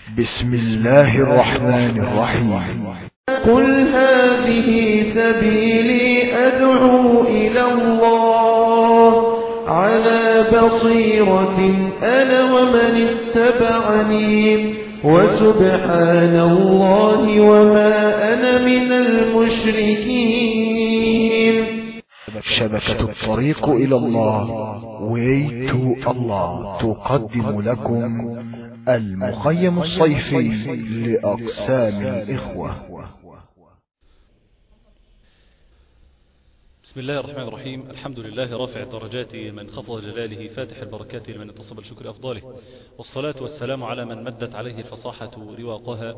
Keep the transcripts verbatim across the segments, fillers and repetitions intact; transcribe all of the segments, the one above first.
بسم الله الرحمن الرحيم. قل هذه سبيلي أدعو إلى الله على بصيرة أنا ومن اتبعني وسبحان الله وما أنا من المشركين. شبكة الطريق إلى الله Way to Allah تقدم لكم المخيم الصيفي لأقسام الإخوة. بسم الله الرحمن الرحيم. الحمد لله رافع الدرجات من خفض جلاله فاتح البركات لمن اتصب الشكر أفضاله، والصلاة والسلام على من مدت عليه الفصاحة رواقها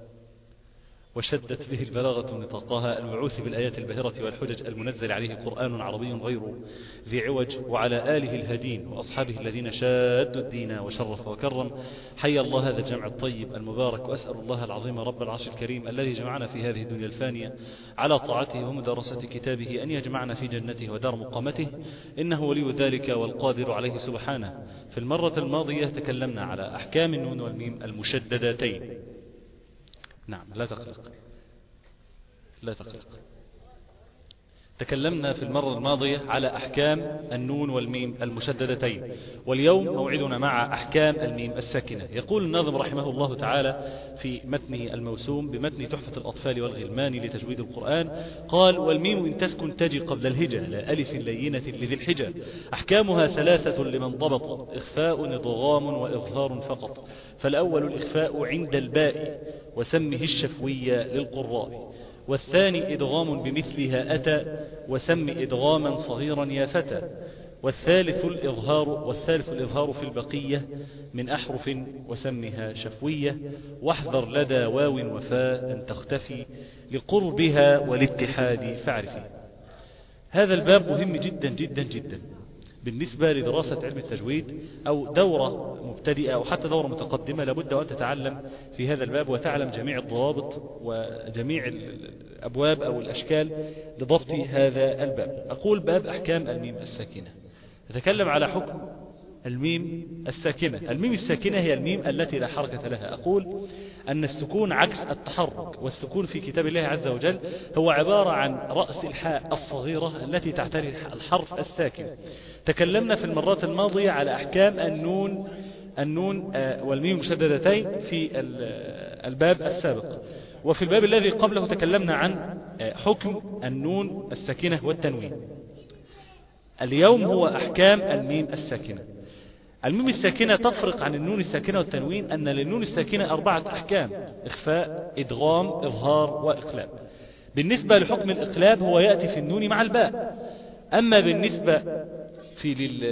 وشدت به البلاغة نطاقها، المبعوث بالآيات الباهرة والحجج المنزل عليه قرآن عربي غير ذي عوج، وعلى آله الهدين وأصحابه الذين شادوا الدين وشرف وكرم. حي الله هذا الجمع الطيب المبارك، وأسأل الله العظيم رب العرش الكريم الذي جمعنا في هذه الدنيا الفانية على طاعته ومدارسة كتابه أن يجمعنا في جنته ودار مقامته، إنه ولي ذلك والقادر عليه سبحانه. في المرة الماضية تكلمنا على أحكام النون والميم المشددتين. نعم، لا تقلق لا تقلق. تكلمنا في المرة الماضية على أحكام النون والميم المشددتين، واليوم موعدنا مع أحكام الميم الساكنة. يقول الناظم رحمه الله تعالى في متنه الموسوم بمتن تحفة الأطفال والغلمان لتجويد القرآن، قال: والميم إن تسكن تجي قبل الهجة لا ألف لينة لذي الحجة، أحكامها ثلاثة لمن ضبط، إخفاء إضغام وإظهار فقط. فالأول الإخفاء عند الباء وسمه الشفوية للقراء، والثاني إدغام بمثلها أتى وسم إدغاما صغيرا يا فتى، والثالث الإظهار والثالث الإظهار في البقية من أحرف وسمها شفوية، واحذر لدى واو وفاء أن تختفي لقربها والاتحاد فاعرفي. هذا الباب مهم جدا جدا جدا بالنسبة لدراسة علم التجويد، أو دورة مبتدئة أو حتى دورة متقدمة. لابد أن تتعلم في هذا الباب وتعلم جميع الضوابط وجميع الأبواب أو الأشكال لضبط هذا الباب. أقول باب أحكام الميم الساكنة. أتكلم على حكم الميم الساكنة. الميم الساكنة هي الميم التي لا حركة لها. أقول أن السكون عكس التحرك، والسكون في كتاب الله عز وجل هو عبارة عن رأس الحاء الصغيرة التي تعتري الحرف الساكن. تكلمنا في المرات الماضية على أحكام النون النون والميم مشددتين في الباب السابق، وفي الباب الذي قبله تكلمنا عن حكم النون الساكنة والتنوين. اليوم هو أحكام الميم الساكنة. الميم الساكنة تفرق عن النون الساكنة والتنوين أن للنون الساكنة أربعة أحكام: إخفاء، إدغام، إظهار، وإقلاب. بالنسبة لحكم الإقلاب هو يأتي في النون مع الباء. أما بالنسبة في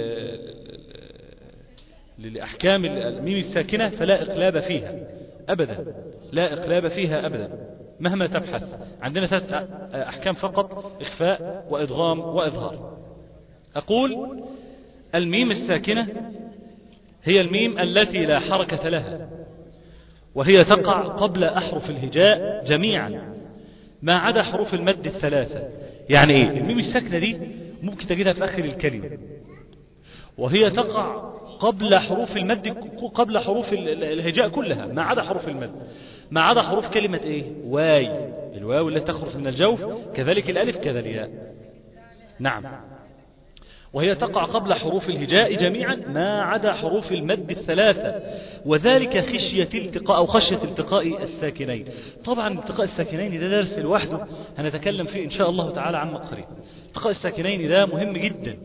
للأحكام الميم الساكنة فلا إقلاب فيها أبدا، لا إقلاب فيها أبدا مهما تبحث. عندنا ثلاث أحكام فقط: إخفاء وإدغام وإظهار. أقول الميم الساكنة هي الميم التي لا حركة لها، وهي تقع قبل أحرف الهجاء جميعا ما عدا حروف المد الثلاثة. يعني إيه؟ الميم الساكنة دي ممكن تجدها في آخر الكلمة، وهي تقع قبل حروف المد قبل حروف الهجاء كلها ما عدا حروف المد، ما عدا حروف كلمة إيه؟ واي، الواو التي تخرج من الجوف، كذلك الألف كذا الياء. نعم، وهي تقع قبل حروف الهجاء جميعا ما عدا حروف المد الثلاثة، وذلك خشية التقاء أو خشية التقاء الساكنين. طبعا التقاء الساكنين ده درس لوحده هنتكلم فيه إن شاء الله تعالى عما قريب. التقاء الساكنين ده مهم جدا،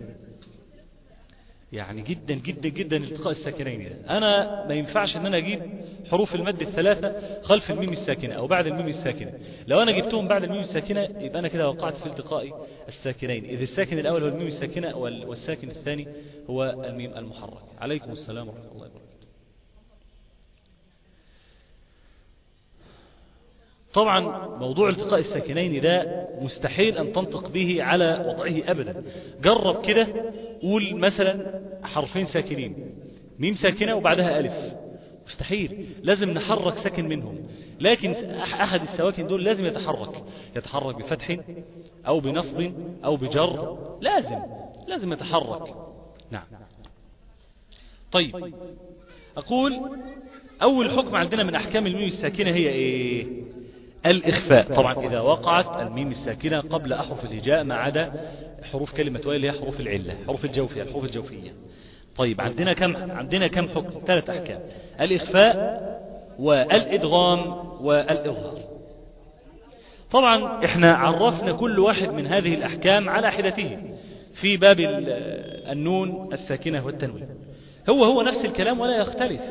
يعني جدا جدا جدا. التقاء الساكنين ده أنا ما ينفعش أن أنا أجيب حروف المد الثلاثة خلف الميم الساكنة أو بعد الميم الساكنة. لو أنا جبتهم بعد الميم الساكنة يبقى أنا كده وقعت في التقاء الساكنين، إذ الساكن الأول هو الميم الساكنة والساكن الثاني هو الميم المحرك. عليكم السلام ورحمة الله وبركاته. طبعا موضوع التقاء الساكنين ده مستحيل أن تنطق به على وضعه أبدا. جرب كده، قول مثلا حرفين ساكنين، ميم ساكنة وبعدها ألف، مستحيل. لازم نحرك ساكن منهم، لكن أحد السواكن دول لازم يتحرك يتحرك بفتح أو بنصب أو بجر، لازم لازم يتحرك. نعم. طيب، أقول أول حكم عندنا من أحكام الميم الساكنة هي إيه؟ الإخفاء. طبعا إذا وقعت الميم الساكنة قبل أحرف الهجاء ما عدا حروف كلمة ويل اللي هي حروف العلة، حروف الجوفية، الحروف الجوفية. طيب عندنا كم عندنا كم حكم؟ ثلاث أحكام: الإخفاء والإدغام والإظهار. طبعا احنا عرفنا كل واحد من هذه الأحكام على حدته في باب النون الساكنة والتنوين، هو هو نفس الكلام ولا يختلف،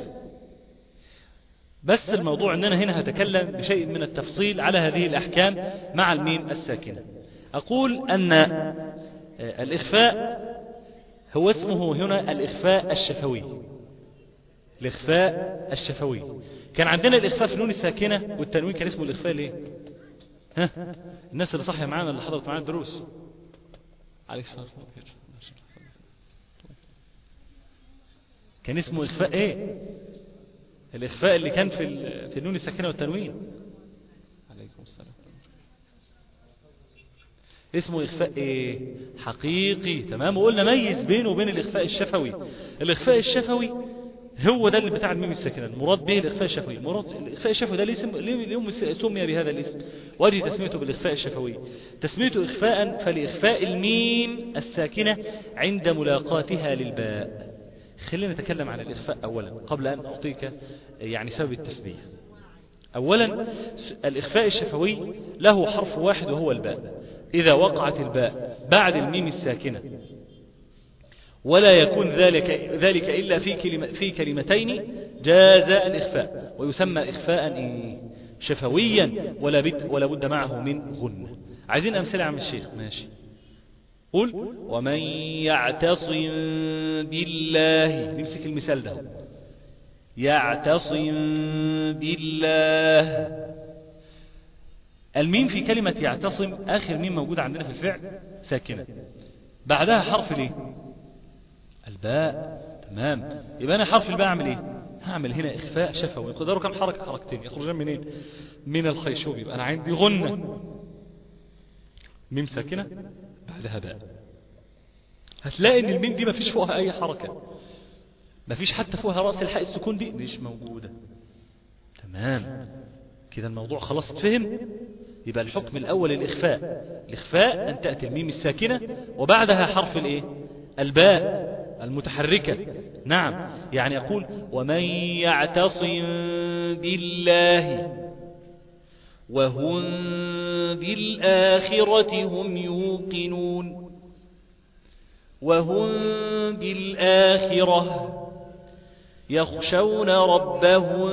بس الموضوع أننا هنا هتكلم بشيء من التفصيل على هذه الأحكام مع الميم الساكنة. أقول أن الإخفاء هو اسمه هنا الإخفاء الشفوي. الإخفاء الشفوي كان عندنا الإخفاء في النون الساكنة والتنوين كان اسمه الإخفاء ليه؟ ها؟ الناس اللي صحية معانا اللي حضرت معانا الدروس عليك السلام كان اسمه إخفاء إيه؟ الإخفاء اللي كان في في النون الساكنة والتنوين. عليكم السلام. اسمه إخفاء إيه؟ حقيقي. تمام. وقلنا ميز بينه وبين الإخفاء الشفوي. الإخفاء الشفوي هو ده اللي بتاع الميم الساكنة، المراد به الإخفاء الشفوي. المراد الإخفاء الشفوي ده الاسم اليوم سمي بهذا الاسم، وجه تسميته بالإخفاء الشفوي. تسميته إخفاء فلإخفاء الميم الساكنة عند ملاقاتها للباء. خلينا نتكلم عن الإخفاء أولا قبل أن أعطيك يعني سبب التسمية. أولا الإخفاء الشفوي له حرف واحد وهو الباء. إذا وقعت الباء بعد الميم الساكنة ولا يكون ذلك ذلك إلا في كلمة في كلمتين جاز الإخفاء، ويسمى إخفاء إيه؟ شفويا، ولا بد ولا بد معه من غنة. عايزين أمثلة عن الشيخ؟ ماشي. قل ومن يعتصم بالله، نمسك المثال ده، يعتصم بالله. الميم في كلمة يعتصم آخر ميم موجود عندنا في الفعل ساكنة، بعدها حرف ليه؟ الباء. تمام. يبقى أنا حرف الباء أعمل إيه؟ هعمل هنا إخفاء شفوي. قدروا كم حركة؟ حركتين يخرجون منين؟ من الخيشوم. يبقى أنا عندي غنة، ميم ساكنة بعدها باء. هتلاقي ان الميم دي ما فيش فوقها اي حركة، ما فيش حتى فوقها رأس الحاء السكون دي مش موجودة. تمام كده الموضوع خلاص اتفهم. يبقى الحكم الاول الاخفاء. الاخفاء ان تأتي الميم الساكنة وبعدها حرف الايه؟ الباء المتحركة. نعم. يعني يقول ومن يعتصم بالله وهم بالآخرة هم يوقنون، وهم بالآخرة يخشون ربهم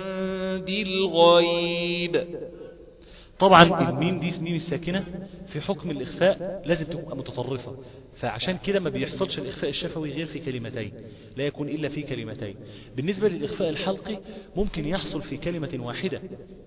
بالغيب. طبعا الميم دي ميم الساكنة في حكم الإخفاء لازم تبقى متطرفة، فعشان كده ما بيحصلش الإخفاء الشفوي غير في كلمتين، لا يكون إلا في كلمتين. بالنسبة للإخفاء الحلقي ممكن يحصل في كلمة واحدة.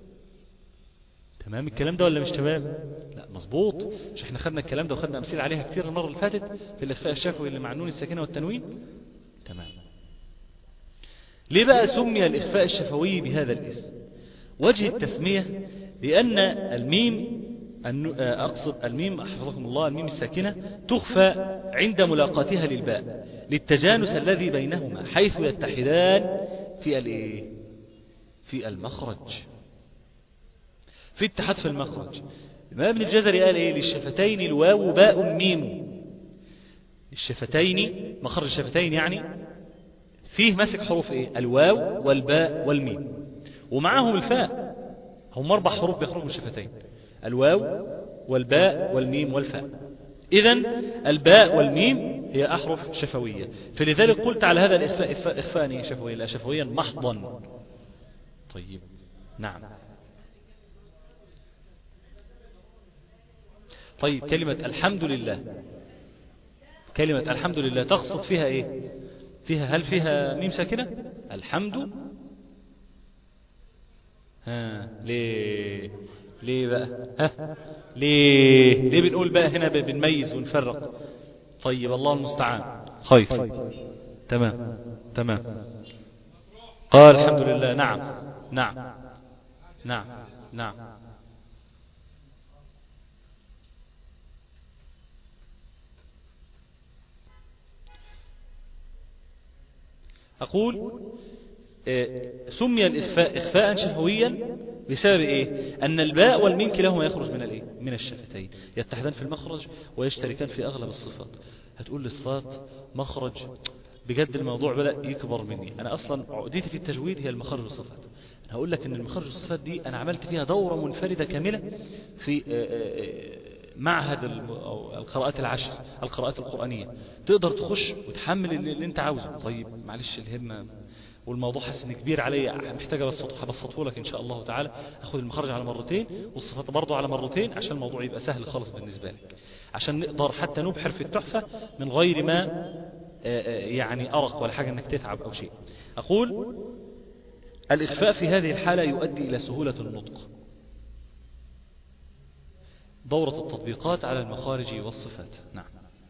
تمام الكلام ده ولا مش تمام؟ لا مظبوط. مش احنا خدنا الكلام ده وخدنا امثله عليها كتير المره اللي فاتت في الاخفاء الشفوي اللي مع النون الساكنه والتنوين. تمام. ليه بقى سمي الاخفاء الشفوي بهذا الاسم؟ وجه التسميه لان الميم اقصد الميم حفظكم الله الميم الساكنه تخفى عند ملاقاتها للباء للتجانس الذي بينهما حيث يتحدان في الايه؟ في المخرج، في اتحاد في المخرج. الإمام ابن الجزري قال ايه؟ للشفتين الواو باء ميم. الشفتين مخرج الشفتين يعني فيه ماسك حروف ايه؟ الواو والباء والميم ومعهم الفاء. هم اربع حروف بيخرجوا من الشفتين: الواو والباء والميم والفاء. اذن الباء والميم هي احرف شفويه، فلذلك قلت على هذا الاخفاء اخفاء, إخفاء شفويا لا شفويا محضا. طيب نعم. طيب كلمة الحمد لله، كلمة الحمد لله تقصد فيها ايه؟ فيها هل فيها ميم ساكنة؟ الحمد. ها ليه ليه بقى؟ ها ليه ليه بنقول بقى هنا بنميز ونفرق؟ طيب الله المستعان. خير. تمام تمام. قال الحمد لله. نعم نعم نعم نعم. أقول سمي الإخفاء إخفاء شفويا بسبب إيه؟ أن الباء والميم كلاهما يخرج من الإيه؟ من الشفتين، يتحدان في المخرج ويشتركان في أغلب الصفات. هتقول لي صفات مخرج، بجد الموضوع بدأ يكبر مني. أنا أصلا عقدتي في التجويد هي المخارج والصفات. أنا هقول لك أن المخارج والصفات دي أنا عملت فيها دورة منفردة كاملة في معهد القراءات العشر، القراءات القرآنية. تقدر تخش وتحمل اللي انت عاوزه. طيب معلش الهمة والموضوع حسن كبير علي، محتاجة بسطه لك إن شاء الله تعالى. أخذ المخرج على مرتين والصفات برضو على مرتين عشان الموضوع يبقى سهل خالص بالنسبة لك، عشان نقدر حتى نبحر في التحفة من غير ما يعني أرق ولا حاجة أنك تتعب أو شيء. أقول الإخفاء في هذه الحالة يؤدي إلى سهولة النطق. دورة التطبيقات على المخارج والصفات. نعم،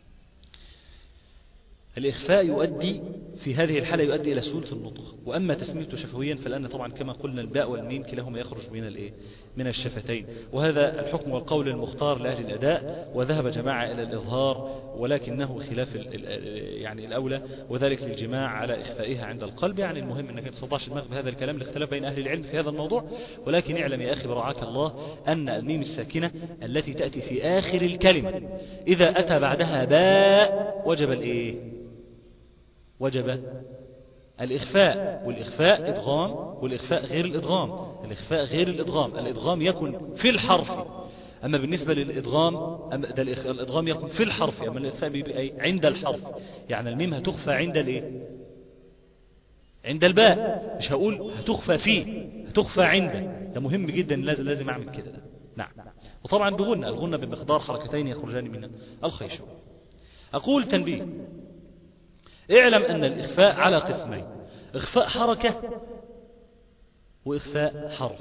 الإخفاء يؤدي في هذه الحالة يؤدي إلى سهولة النطق. وأما تسميته شفويا فلأن طبعا كما قلنا الباء والميم كلاهما يخرج من الإيه؟ من الشفتين. وهذا الحكم والقول المختار لأهل الأداء، وذهب جماعة إلى الإظهار ولكنه خلاف يعني الأولى، وذلك للجماع على إخفائها عند القلب. يعني المهم أنك تصدعش دماغ بهذا الكلام، الاختلاف بين أهل العلم في هذا الموضوع. ولكن اعلم يا أخي برعاك الله أن الميم الساكنة التي تأتي في آخر الكلمة إذا أتى بعدها باء وجب الإيه؟ وجب الإخفاء. والإخفاء إدغام، والإخفاء غير الإدغام. الإخفاء غير الإدغام، الإدغام يكون في الحرف، أما بالنسبة للإدغام ده الإدغام يكون في الحرف، أما الإخفاء بيبقى عند الحرف. يعني الميم هتخفى عند الإيه؟ عند الباء. مش هقول هتخفى فيه، هتخفى عنده. ده مهم جدا، لازم لازم أعمل كده. نعم. وطبعا بغنى، الغنى بمقدار حركتين يخرجان من الخيشوم. أقول تنبيه، اعلم أن الإخفاء على قسمين: إخفاء حركة وإخفاء حرف.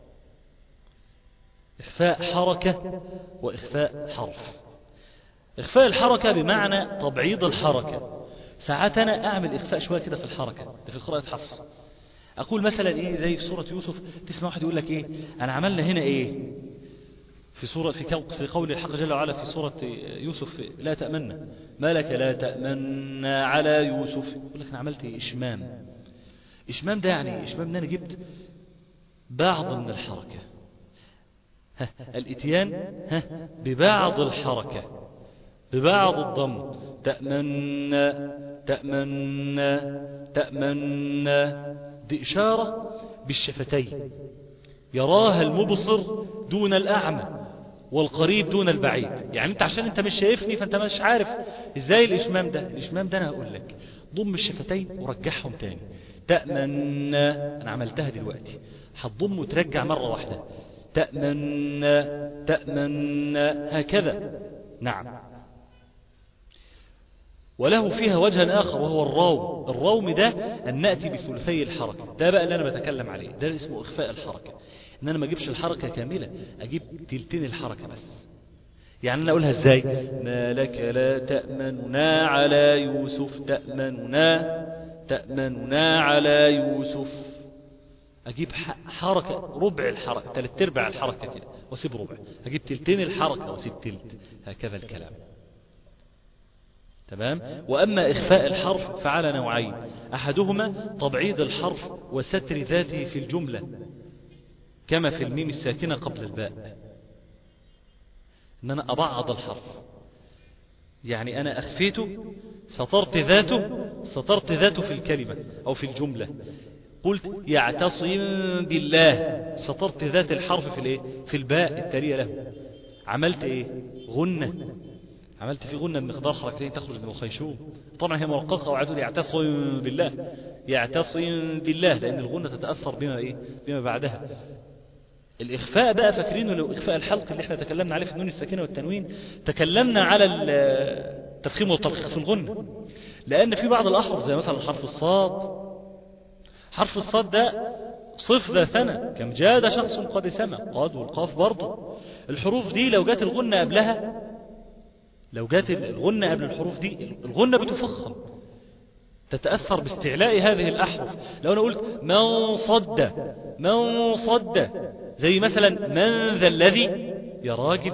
إخفاء حركة وإخفاء حرف. إخفاء الحركة بمعنى تبعيض الحركة. ساعات أنا أعمل إخفاء شوية كده في الحركة، ده في قراءة حفص. أقول مثلا إيه زي في سورة يوسف، تسمع واحد يقول لك إيه أنا عملنا هنا إيه في سورة في في قول الحق جل وعلا في سورة يوسف لا تأمنا ما لك لا تأمنا على يوسف. يقول لك أنا عملت إشمام. إشمام ده يعني إشمام إن أنا جبت بعض من الحركة، ها الإتيان ها ببعض الحركة، ببعض الضم. تأمنا تأمنا تأمنا، بإشارة بالشفتين يراها المبصر دون الأعمى والقريب دون البعيد. يعني انت عشان انت مش شايفني فانت مش عارف ازاي الاشمام ده. الاشمام ده انا هقول لك ضم الشفتين ورجعهم تاني. تأمنا انا عملتها دلوقتي، هتضم وترجع مرة واحدة. تأمنا تأمنا هكذا. نعم. وله فيها وجه آخر وهو الروم. الروم ده أن نأتي بثلثي الحركة. ده بقى اللي أنا بتكلم عليه، ده اسمه إخفاء الحركة. إن أنا ما أجيبش الحركة كاملة، أجيب تلتين الحركة بس. يعني أنا أقولها إزاي؟ ما لك لا تأمننا على يوسف. تأمننا تأمننا على يوسف. أجيب حركة ربع الحركة، ثلاث أرباع الحركة كده وأسيب ربع. أجيب تلتين الحركة وأسيب تلت. هكذا الكلام. تمام. وأما إخفاء الحرف فعلى نوعين: أحدهما تبعيض الحرف وستر ذاته في الجملة كما في الميم الساكنة قبل الباء. إن أنا أبعض الحرف، يعني أنا أخفيته، سترت ذاته، سترت ذاته في الكلمة أو في الجملة. قلت يعتصم بالله، سترت ذات الحرف في الإيه؟ في الباء التالية له. عملت إيه؟ غنة. عملت في غنة بمقدار حركتين تخرج من الخيشوم. طبعا هي مرققة، وعدول يعتصم بالله، يعتصم بالله، لأن الغنة تتأثر بما إيه؟ بما بعدها. الإخفاء بقى فاكرينه لو إخفاء الحلق اللي احنا تكلمنا عليه في النون الساكنة والتنوين، تكلمنا على التفخيم والترقيق في الغنة، لأن في بعض الأحرف زي مثلا حرف الصاد. حرف الصاد ده صف ذا ثنى، كم جاد شخص قد سمى. قاد والقاف برضه. الحروف دي لو جات الغنة قبلها، لو جات الغنة قبل الحروف دي، الغنة بتفخم، تتأثر باستعلاء هذه الأحرف. لو أنا قلت من صد، من صد، زي مثلا من ذا الذي، يا راجل.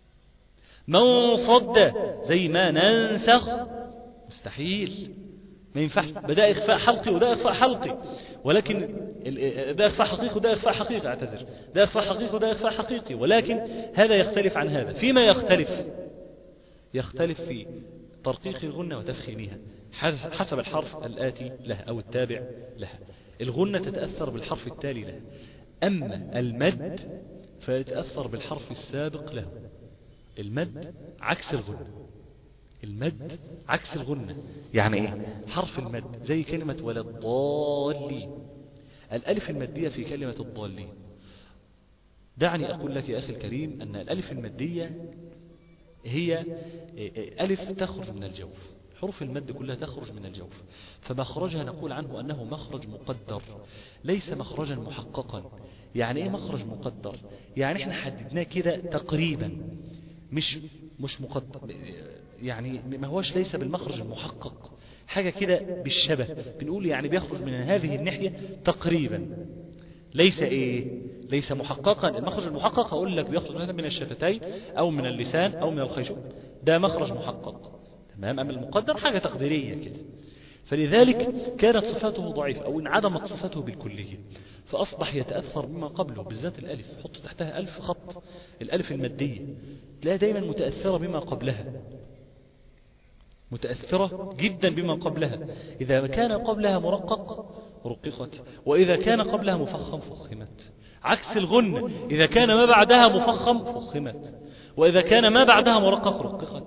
من صد زي ما ننسخ، مستحيل. ما ينفعش. ده إخفاء حلقي وده إخفاء حلقي، ولكن ده إخفاء حقيقي وده إخفاء حقيقي، اعتذر، ده إخفاء حقيقي وده إخفاء حقيقي، ولكن هذا يختلف عن هذا. فيما يختلف يختلف في ترقيق الغنة وتفخيمها حسب الحرف الآتي لها أو التابع لها. الغنة تتأثر بالحرف التالي لها، أما المد فيتأثر بالحرف السابق له. المد عكس الغنة، المد عكس الغنة. يعني ايه حرف المد؟ زي كلمة ولا الضالين، الألف المادية في كلمة الضالين. دعني أقول لك يا أخي الكريم أن الألف المادية هي ألف تخرج من الجوف، حروف المد كلها تخرج من الجوف، فمخرجها نقول عنه أنه مخرج مقدر ليس مخرجا محققا. يعني ايه مخرج مقدر؟ يعني احنا حددناه كده تقريبا، مش مش مقدر، يعني ما هوش ليس بالمخرج المحقق، حاجة كده بالشبه، بنقول يعني بيخرج من هذه الناحية تقريبا، ليس ايه ليس محققا. المخرج المحقق هقول لك بيخرج مثلا من الشفتين او من اللسان او من الخيشوم، ده مخرج محقق، تمام. اما المقدر حاجة تقديرية كده. فلذلك كانت صفاته ضعيفة او انعدمت صفاته بالكلية، فاصبح يتأثر بما قبله، بالذات الالف، حط تحتها الف خط، الالف المادية تلاقيها دايما متأثرة بما قبلها، متأثرة جدا بما قبلها. إذا كان قبلها مرقق رققت، وإذا كان قبلها مفخم فخمت، عكس الغنة إذا كان ما بعدها مفخم فخمت، وإذا كان ما بعدها مرقق رققت.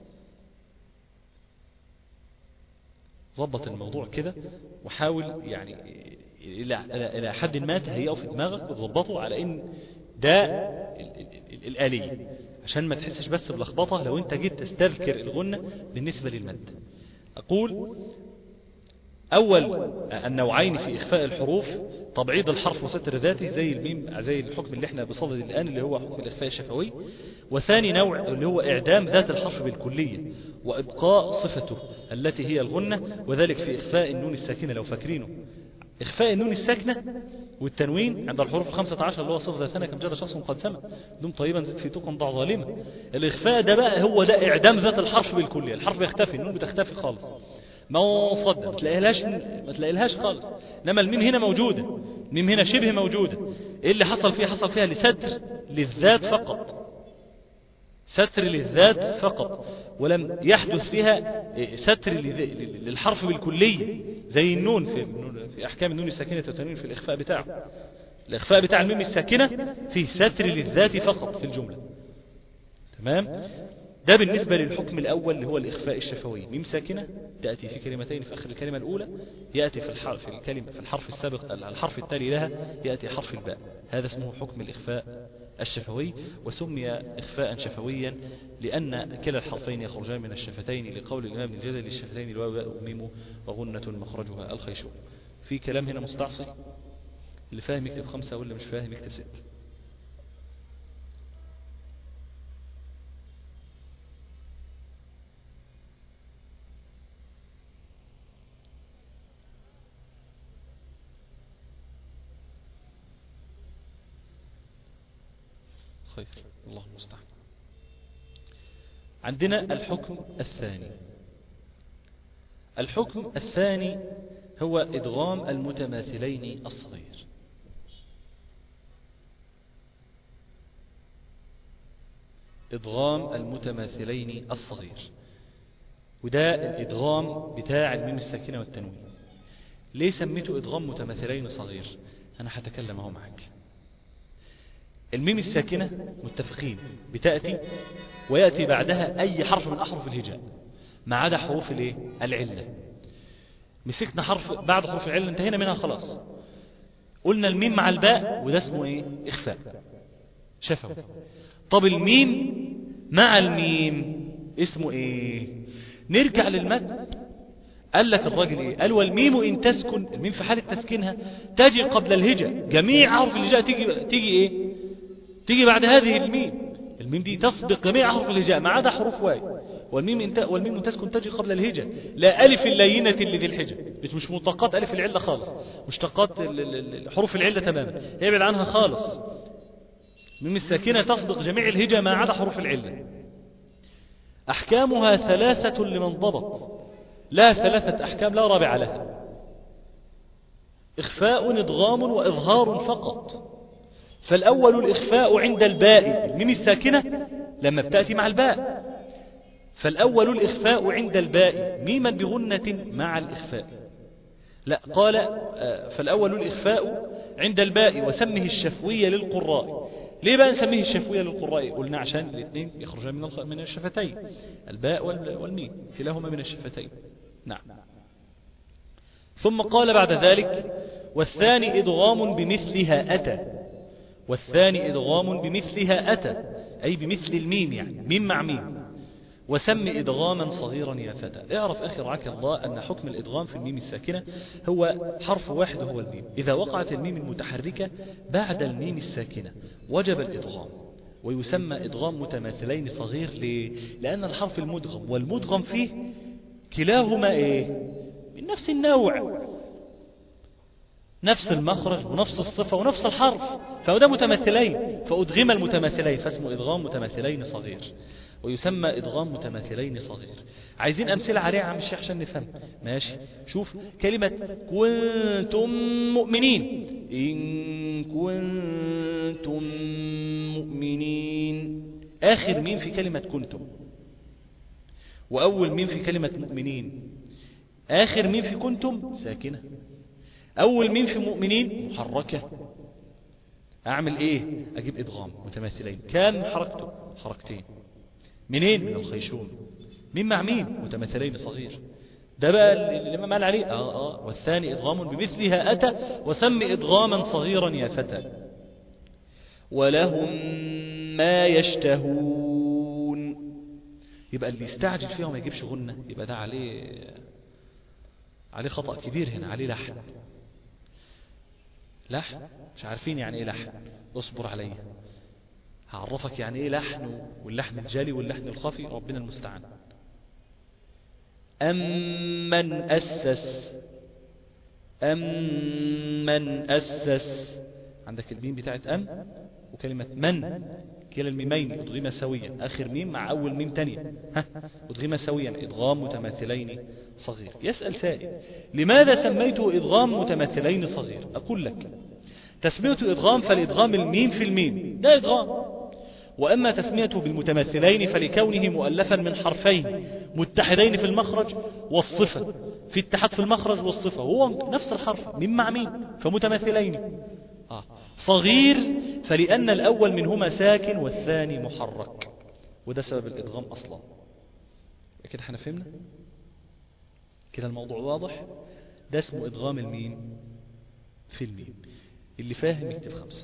ضبط الموضوع كده وحاول يعني إلى حد ما تهيئه في دماغك وتضبطه على إن ده الآلية، عشان ما تحسش بس بلخبطة لو انت جيت تستذكر الغنة بالنسبة للمد. أقول أول النوعين في إخفاء الحروف تبعيض الحرف وستر ذاته زي الميم، زي الحكم اللي احنا بصدد الآن اللي هو حكم الإخفاء الشفوي. وثاني نوع اللي هو إعدام ذات الحرف بالكلية وإبقاء صفته التي هي الغنة، وذلك في إخفاء النون الساكنة. لو فاكرينه إخفاء النون الساكنة والتنوين عند الحروف الخمسة عشر اللي هو صف ذا ثنا كم جاد شخص قد سمع دم طيبا زد في تقم ضع ظالما. الإخفاء ده بقى هو ده إعدام ذات الحرف بالكلية، الحرف بيختفي، النون بتختفي خالص، ما صد ما تلاقيلهاش ما تلاقيلهاش خالص. انما الميم هنا موجودة، الميم هنا شبه موجودة. ايه اللي حصل فيها؟ حصل فيها لستر للذات فقط، ستر للذات فقط، ولم يحدث فيها ستر للحرف بالكلية زي النون في, في أحكام النون الساكنة والتنوين في الإخفاء بتاعه. الإخفاء بتاع الميم الساكنة فيه ستر للذات فقط في الجملة، تمام. ده بالنسبة للحكم الأول اللي هو الإخفاء الشفوي. ميم ساكنة تأتي في كلمتين في آخر الكلمة الأولى، يأتي في الحرف في الكلمة في الحرف السابق الحرف التالي لها يأتي حرف الباء، هذا اسمه حكم الإخفاء الشفوي، وسمي إخفاء شفويا لأن كلا الحرفين يخرجان من الشفتين، لقول الإمام ابن الجزري للشفتين الواو وميم وغنة مخرجها الخيشوم. في كلام هنا مستعصي، اللي فاهم يكتب خمسة واللي مش فاهم يكتب ستة. خير، الله المستعان. عندنا الحكم الثاني. الحكم الثاني هو إدغام المتماثلين الصغير. إدغام المتماثلين الصغير، وده الإدغام بتاع الميم الساكنة والتنوين. ليه سميته إدغام متماثلين صغير؟ أنا هتكلم اهو معاك. الميم الساكنة متفقين بتأتي ويأتي بعدها أي حرف من أحرف الهجاء ما عدا حروف الايه؟ العلة. مسكنا حرف بعد حروف العلة انتهينا منها خلاص. قلنا الميم مع الباء وده اسمه ايه؟ إخفاء شفوي. طب الميم مع الميم اسمه ايه؟ نرجع للمتن. قال لك الراجل ايه؟ قال والميم ان تسكن، الميم في حالة تسكينها تجي قبل الهجاء، جميع حروف الهجاء تيجي تيجي ايه؟ تيجي بعد هذه الميم. الميم دي تسبق جميع حروف الهجاء ما عدا حروف واو. والميم انت والميم تسكن تجي قبل الهجاء، لا ألف اللينة اللي في الحجة، مش مشتقات ألف العلة خالص، مشتقات حروف العلة تماما، يبعد عنها خالص. الميم الساكنة تصدق جميع الهجاء ما عدا حروف العلة. أحكامها ثلاثة لمن ضبط. لا ثلاثة أحكام لا رابع لها، إخفاء إدغام وإظهار فقط. فالأول الإخفاء عند الباء، الميم الساكنة لما بتأتي مع الباء، فالأول الإخفاء عند الباء ميما بغنة مع الإخفاء. لا قال فالأول الإخفاء عند الباء وسمه الشفوية للقراء. ليه بقى نسميه الشفوية للقراء؟ قلنا عشان الاثنين يخرجان من من الشفتين، الباء والميم كلاهما من الشفتين. نعم. ثم قال بعد ذلك والثاني إدغام بمثلها أتى، والثاني إدغام بمثلها أتى أي بمثل الميم، يعني ميم مع ميم. وسم إدغاما صغيرا يا فتى. اعرف أخي رعاك الله أن حكم الإدغام في الميم الساكنة هو حرف واحد هو الميم. إذا وقعت الميم المتحركة بعد الميم الساكنة وجب الإدغام، ويسمى إدغام متماثلين صغير. ليه؟ لأن الحرف المدغم والمدغم فيه كلاهما إيه؟ من نفس النوع، نفس المخرج ونفس الصفة ونفس الحرف، فهذا متماثلين، فأدغم المتماثلين فاسمه إدغام متماثلين صغير، ويسمى إدغام متماثلين صغير. عايزين أمثلة عليها عم الشيخ عشان نفهم. ماشي. شوف كلمة كنتم مؤمنين، إن كنتم مؤمنين، آخر مين في كلمة كنتم، وأول مين في كلمة مؤمنين. آخر مين في كنتم ساكنة، أول مين في مؤمنين محركة. أعمل إيه؟ أجيب إدغام متماثلين. كان حركته حركتين، منين؟ من الخيشوم. مين مع مين؟ متماثلين صغير. ده بقى اللي ما قال عليه آه آه والثاني إدغام بمثلها أتى وسم إدغاما صغيرا يا فتى. ولهم ما يشتهون. يبقى اللي يستعجل فيها وما يجيبش غنة يبقى ده عليه عليه خطأ كبير هنا، عليه لحن. لحن مش عارفين يعني ايه لحن، اصبر عليه هعرفك يعني ايه لحن، واللحن الجالي واللحن الخفي ربنا المستعان. أمن أسس، أمن أسس، عندك الميم بتاعت أم وكلمة من، كلا الميمين ادغما سويا، آخر ميم مع أول ميم تانية ها ادغما سويا، إدغام متماثلين صغير. يسأل سائل لماذا سميته إدغام متماثلين صغير؟ أقول لك تسميته إدغام فالإدغام الميم في الميم ده إدغام، وأما تسميته بالمتماثلين فلكونه مؤلفا من حرفين متحدين في المخرج والصفة، في اتحاد في المخرج والصفة، هو نفس الحرف ميم مع ميم فمتماثلين. آه. صغير فلأن الأول منهما ساكن والثاني محرك، وده سبب الإدغام أصلا. كده احنا فهمنا كده الموضوع واضح. ده اسمه إدغام الميم في الميم. اللي فاهم يكتب خمسة.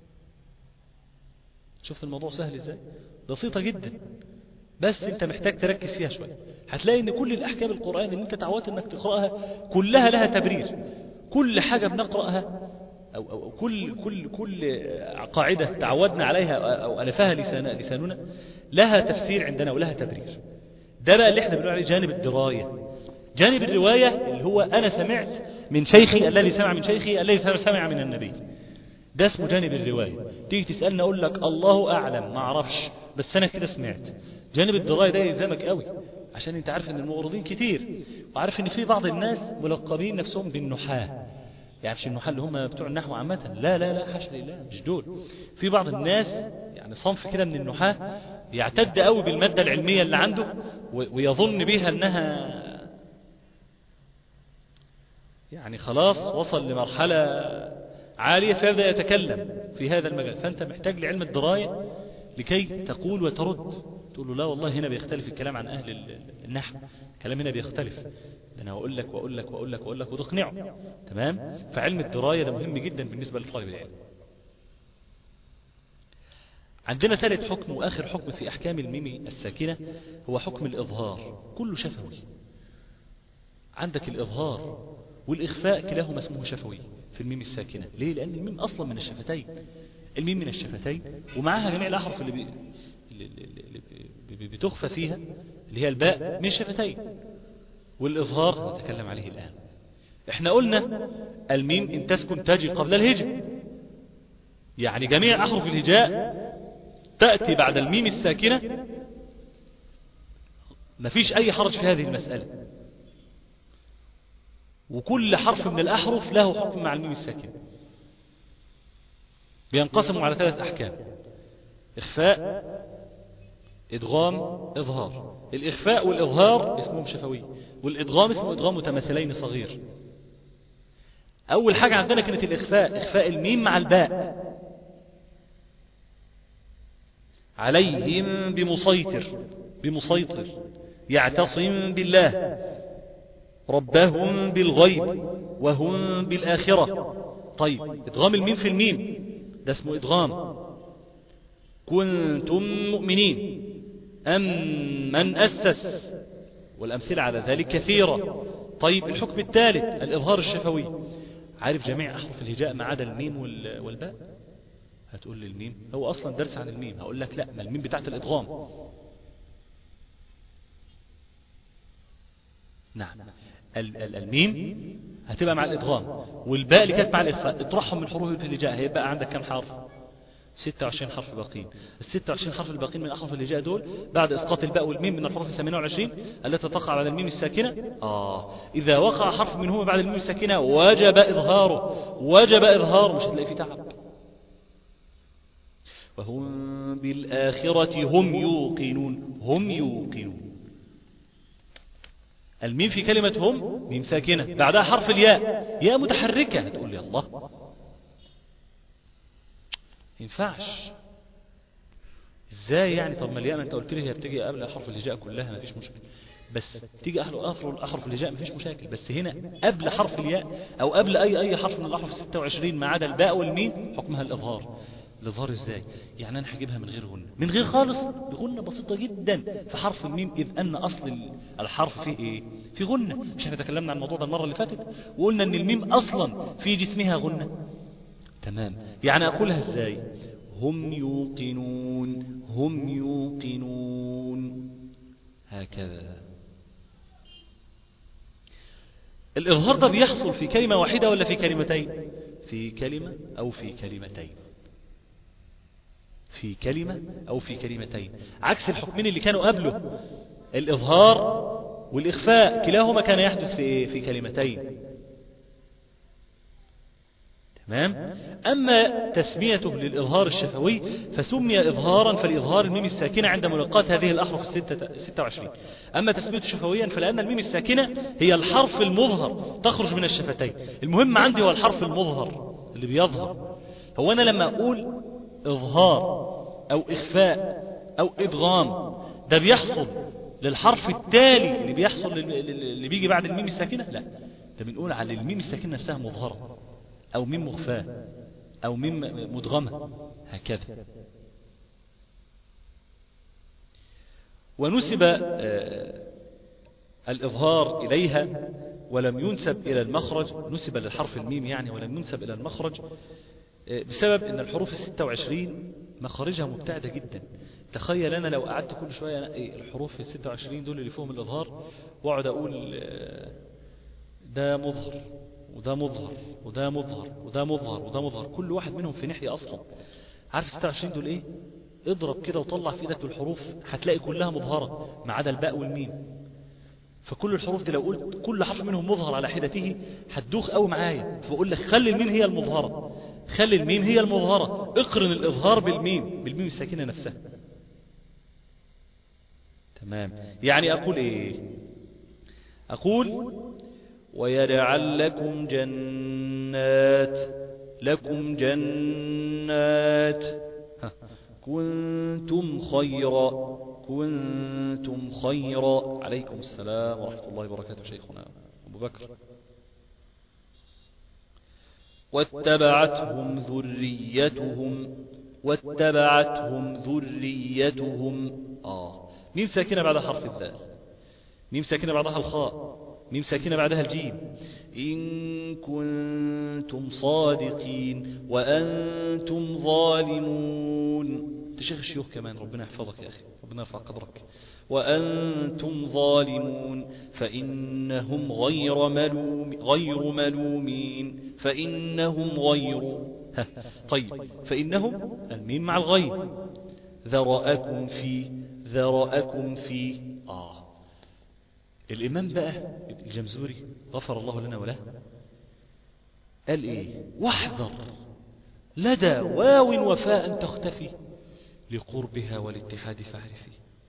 شفت الموضوع سهل ازاي؟ بسيطة جدا، بس انت محتاج تركز فيها شوية. هتلاقي ان كل الأحكام القرآن اللي انت تعودت انك تقرأها كلها لها تبرير. كل حاجة بنقرأها أو, أو كل كل كل قاعدة تعودنا عليها أو ألفها لسان لساننا لها تفسير عندنا ولها تبرير. ده بقى اللي احنا بنقول عليه جانب الدراية. جانب الرواية اللي هو أنا سمعت من شيخي الذي سمع من شيخي الذي سمع من النبي، ده اسمه جانب الرواية. تيجي تسألنا أقول لك الله أعلم ما أعرفش بس أنا كده سمعت. جانب الدراية ده يلزمك قوي، عشان انت عارف ان المغرضين كتير، وعارف ان في بعض الناس ملقبين نفسهم بالنحاة. يعني مش النحاة اللي هم بتوع النحو عامة، لا لا لا حاشا لله مش دول. في بعض الناس يعني صنف كده من النحاة يعتد قوي بالمادة العلمية اللي عنده ويظن بها انها يعني خلاص وصل لمرحلة عالية فيبدأ يتكلم في هذا المجال. فأنت محتاج لعلم الدراية لكي تقول وترد. تقول له لا والله هنا بيختلف الكلام عن أهل النحو، الكلام هنا بيختلف، ده أنا أقول لك وأقول لك وأقول لك وأقول لك وتقنعه. تمام. فعلم الدراية ده مهم جدا بالنسبة لطالب العلم. عندنا ثالث حكم وآخر حكم في أحكام الميم الساكنة هو حكم الإظهار. كله شفوي. عندك الإظهار والإخفاء كلاهما اسمه شفوي في الميم الساكنة. ليه؟ لأن الميم أصلا من الشفتين، الميم من الشفتين ومعها جميع الأحرف اللي, بي... اللي بتخفى فيها اللي هي الباء من الشفتين. والإظهار نتكلم عليه الآن. احنا قلنا الميم إن تسكن تجي قبل الهجاء، يعني جميع أحرف الهجاء تأتي بعد الميم الساكنة، مفيش أي حرج في هذه المسألة. وكل حرف من الأحرف له حكم مع الميم الساكنة. بينقسموا على ثلاث أحكام: إخفاء، إدغام، إظهار. الإخفاء والإظهار اسمهم شفوي، والإدغام اسمه إدغام متماثلين صغير. أول حاجة عندنا كانت الإخفاء، إخفاء الميم مع الباء. عليهم بمسيطر، بمسيطر، يعتصم بالله، ربهم بالغيب وهم بالآخرة. طيب إدغام الميم في الميم ده اسمه إدغام. كنتم مؤمنين، أم من أسس، والأمثلة على ذلك كثيرة. طيب الحكم الثالث الإظهار الشفوي. عارف جميع أحرف الهجاء ما عدا الميم والباء؟ هتقول لي الميم هو أصلا درس عن الميم. هقول لك لا، ما الميم بتاعت الإدغام. نعم، الميم هتبقى مع الإدغام، والباء اللي كانت مع الإخفاء. اطرحهم من حروف الهجاء هيبقى عندك كم حرف؟ ستة وعشرين حرف باقين. ال ستة وعشرين حرف الباقين من أحرف الهجاء دول بعد إسقاط الباء والميم من الحروف الثمانية والعشرين التي تقع بعد الميم الساكنة. آه إذا وقع حرف منهما بعد الميم الساكنة وجب إظهاره، وجب إظهاره، مش هتلاقي فيه تعب. وهم بالآخرة هم يوقنون، هم يوقنون. الميم في كلمة هم ميم ساكنة، بعدها حرف الياء، ياء متحركة. هتقول لي الله ينفعش ازاي يعني؟ طب ما الياء ما انت قلت لي هي بتيجي قبل حرف الهجاء كلها، ما فيش مشكله، بس تيجي احرف الهجاء ما فيش مشاكل، بس هنا قبل حرف الياء او قبل اي اي حرف من الاحرف ستة وعشرين ما عدا الباء والميم حكمها الاظهار. الاظهار ازاي يعني؟ انا هجيبها من غير غنه، من غير خالص، بغنه بسيطه جدا في حرف الميم، اذ ان اصل الحرف فيه ايه؟ في غنه. مش احنا تكلمنا عن الموضوع ده المره اللي فاتت وقلنا ان الميم اصلا في جسمها غنه. تمام، يعني أقولها إزاي؟ هم يوقنون، هم يوقنون، هكذا. الإظهار ده بيحصل في كلمة واحدة ولا في كلمتين؟ في كلمة أو في كلمتين، في كلمة أو في كلمتين، عكس الحكمين اللي كانوا قبله. الإظهار والإخفاء كلاهما كان يحدث في إيه؟ في كلمتين. تمام. أما تسميته للإظهار الشفوي فسمي إظهارا، فالإظهار الميم الساكنة عند ملاقات هذه الأحرف الستة وعشرين. أما تسميته شفويا فلأن الميم الساكنة هي الحرف المظهر تخرج من الشفتين. المهم عندي هو الحرف المظهر اللي بيظهر. هو أنا لما أقول إظهار أو إخفاء أو إدغام ده بيحصل للحرف التالي اللي بيحصل اللي بيجي بعد الميم الساكنة؟ لا، ده بنقول على الميم الساكنة نفسها مظهرة أو ميم مخفاة أو ميم مدغمة، هكذا. ونسب الإظهار إليها ولم ينسب إلى المخرج، نسب للحرف الميم يعني ولم ينسب إلى المخرج بسبب أن الحروف الستة وعشرين مخارجها مبتعدة جدا. تخيل أنا لو قعدت كل شوية أنقي الحروف الستة وعشرين دول اللي فيهم الإظهار وأقعد أقول ده مظهر وده مظهر وده مظهر وده مظهر وده مظهر، كل واحد منهم في ناحية أصلا. عارف ستة وعشرين دول إيه؟ اضرب كده وطلع في ايدك الحروف هتلاقي كلها مظهرة ما عدا الباء والميم. فكل الحروف دي لو قلت كل حرف منهم مظهر على حدته هتدوخ قوي معايا، فأقول لك خلي الميم هي المظهرة، خلي الميم هي المظهرة، اقرن الإظهار بالميم بالميم الساكنة نفسها. تمام. يعني أقول إيه؟ أقول ويجعل لكم جنات، لكم جنات كنتم خيرا، كنتم خيرا. عليكم السلام ورحمة الله وبركاته شيخنا أبو بكر. واتبعتهم ذريتهم، واتبعتهم ذريتهم. آه ميم ساكنة بعد حرف الذال، ميم ساكنة بعدها الخاء، ميم ساكنة بعدها الجيم. إن كنتم صادقين وأنتم ظالمون. تشيخ الشيوخ كمان، ربنا يحفظك يا أخي، ربنا يرفع قدرك. وأنتم ظالمون فإنهم غير ملوم غير ملومين، فإنهم غير طيب فإنهم الميم مع الغين. ذرأكم في، ذرأكم في. آه الإمام بقى الجمزوري غفر الله لنا وله قال إيه؟ واحذر لدى واو وفاء تختفي لقربها والاتحاد فاعرفي.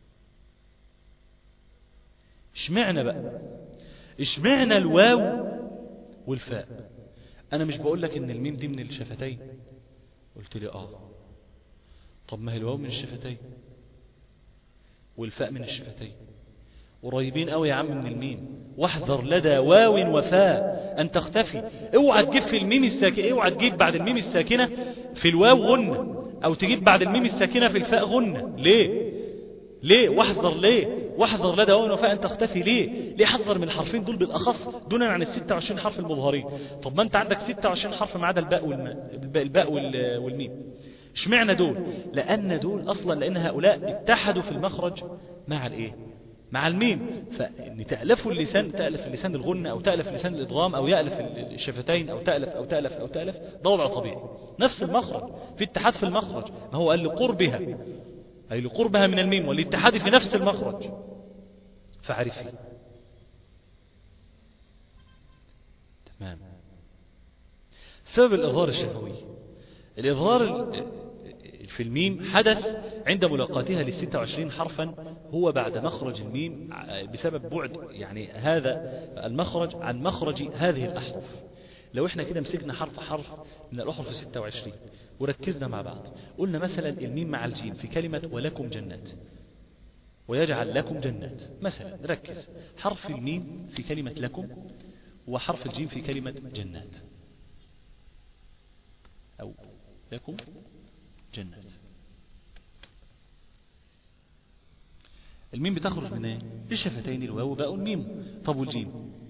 اشمعنا بقى اشمعنا الواو والفاء؟ أنا مش بقول لك إن الميم دي من الشفتين، قلت لي آه، طب ما هي الواو من الشفتين والفاء من الشفتين قريبين قوي يا عم من الميم. واحذر لدى واو وفاء أن تختفي. اوعى تجيب في الميم الساكنة، اوعى تجيب بعد الميم الساكنة في الواو غنة، أو تجيب بعد الميم الساكنة في الفاء غنة. ليه؟ ليه؟ واحذر ليه؟ واحذر لدى واو وفاء أن تختفي. ليه؟ ليه حذر من الحرفين دول بالأخص دونا عن الستة وعشرين حرف المظهرين؟ طب ما أنت عندك ستة وعشرين حرف ما عدا الباء والباء والميم. اشمعنى دول؟ لأن دول أصلا لأن هؤلاء اتحدوا في المخرج مع الإيه؟ مع الميم. فإن تألفوا اللسان، تألف اللسان الغنة أو تألف لسان الإضغام أو يألف الشفتين أو تألف أو تألف أو تألف، ده وضع طبيعي. نفس المخرج، في اتحاد في المخرج. ما هو قال لقربها، أي لقربها من الميم والاتحاد في نفس المخرج فعرفي. تمام. سبب الإظهار الشفوي، الإظهار في الميم حدث عند ملاقاتها للستة وعشرين حرفا هو بعد مخرج الميم بسبب بعد يعني هذا المخرج عن مخرج هذه الأحرف. لو احنا كده مسكنا حرف حرف من الأحرف الستة وعشرين وركزنا مع بعض، قلنا مثلا الميم مع الجيم في كلمة ولكم جنات ويجعل لكم جنات مثلا، ركز حرف الميم في كلمة لكم وحرف الجيم في كلمة جنات أو لكم جنات. الميم بتخرج من ايه؟ الشفتين الواو باء الميم. طب والجيم؟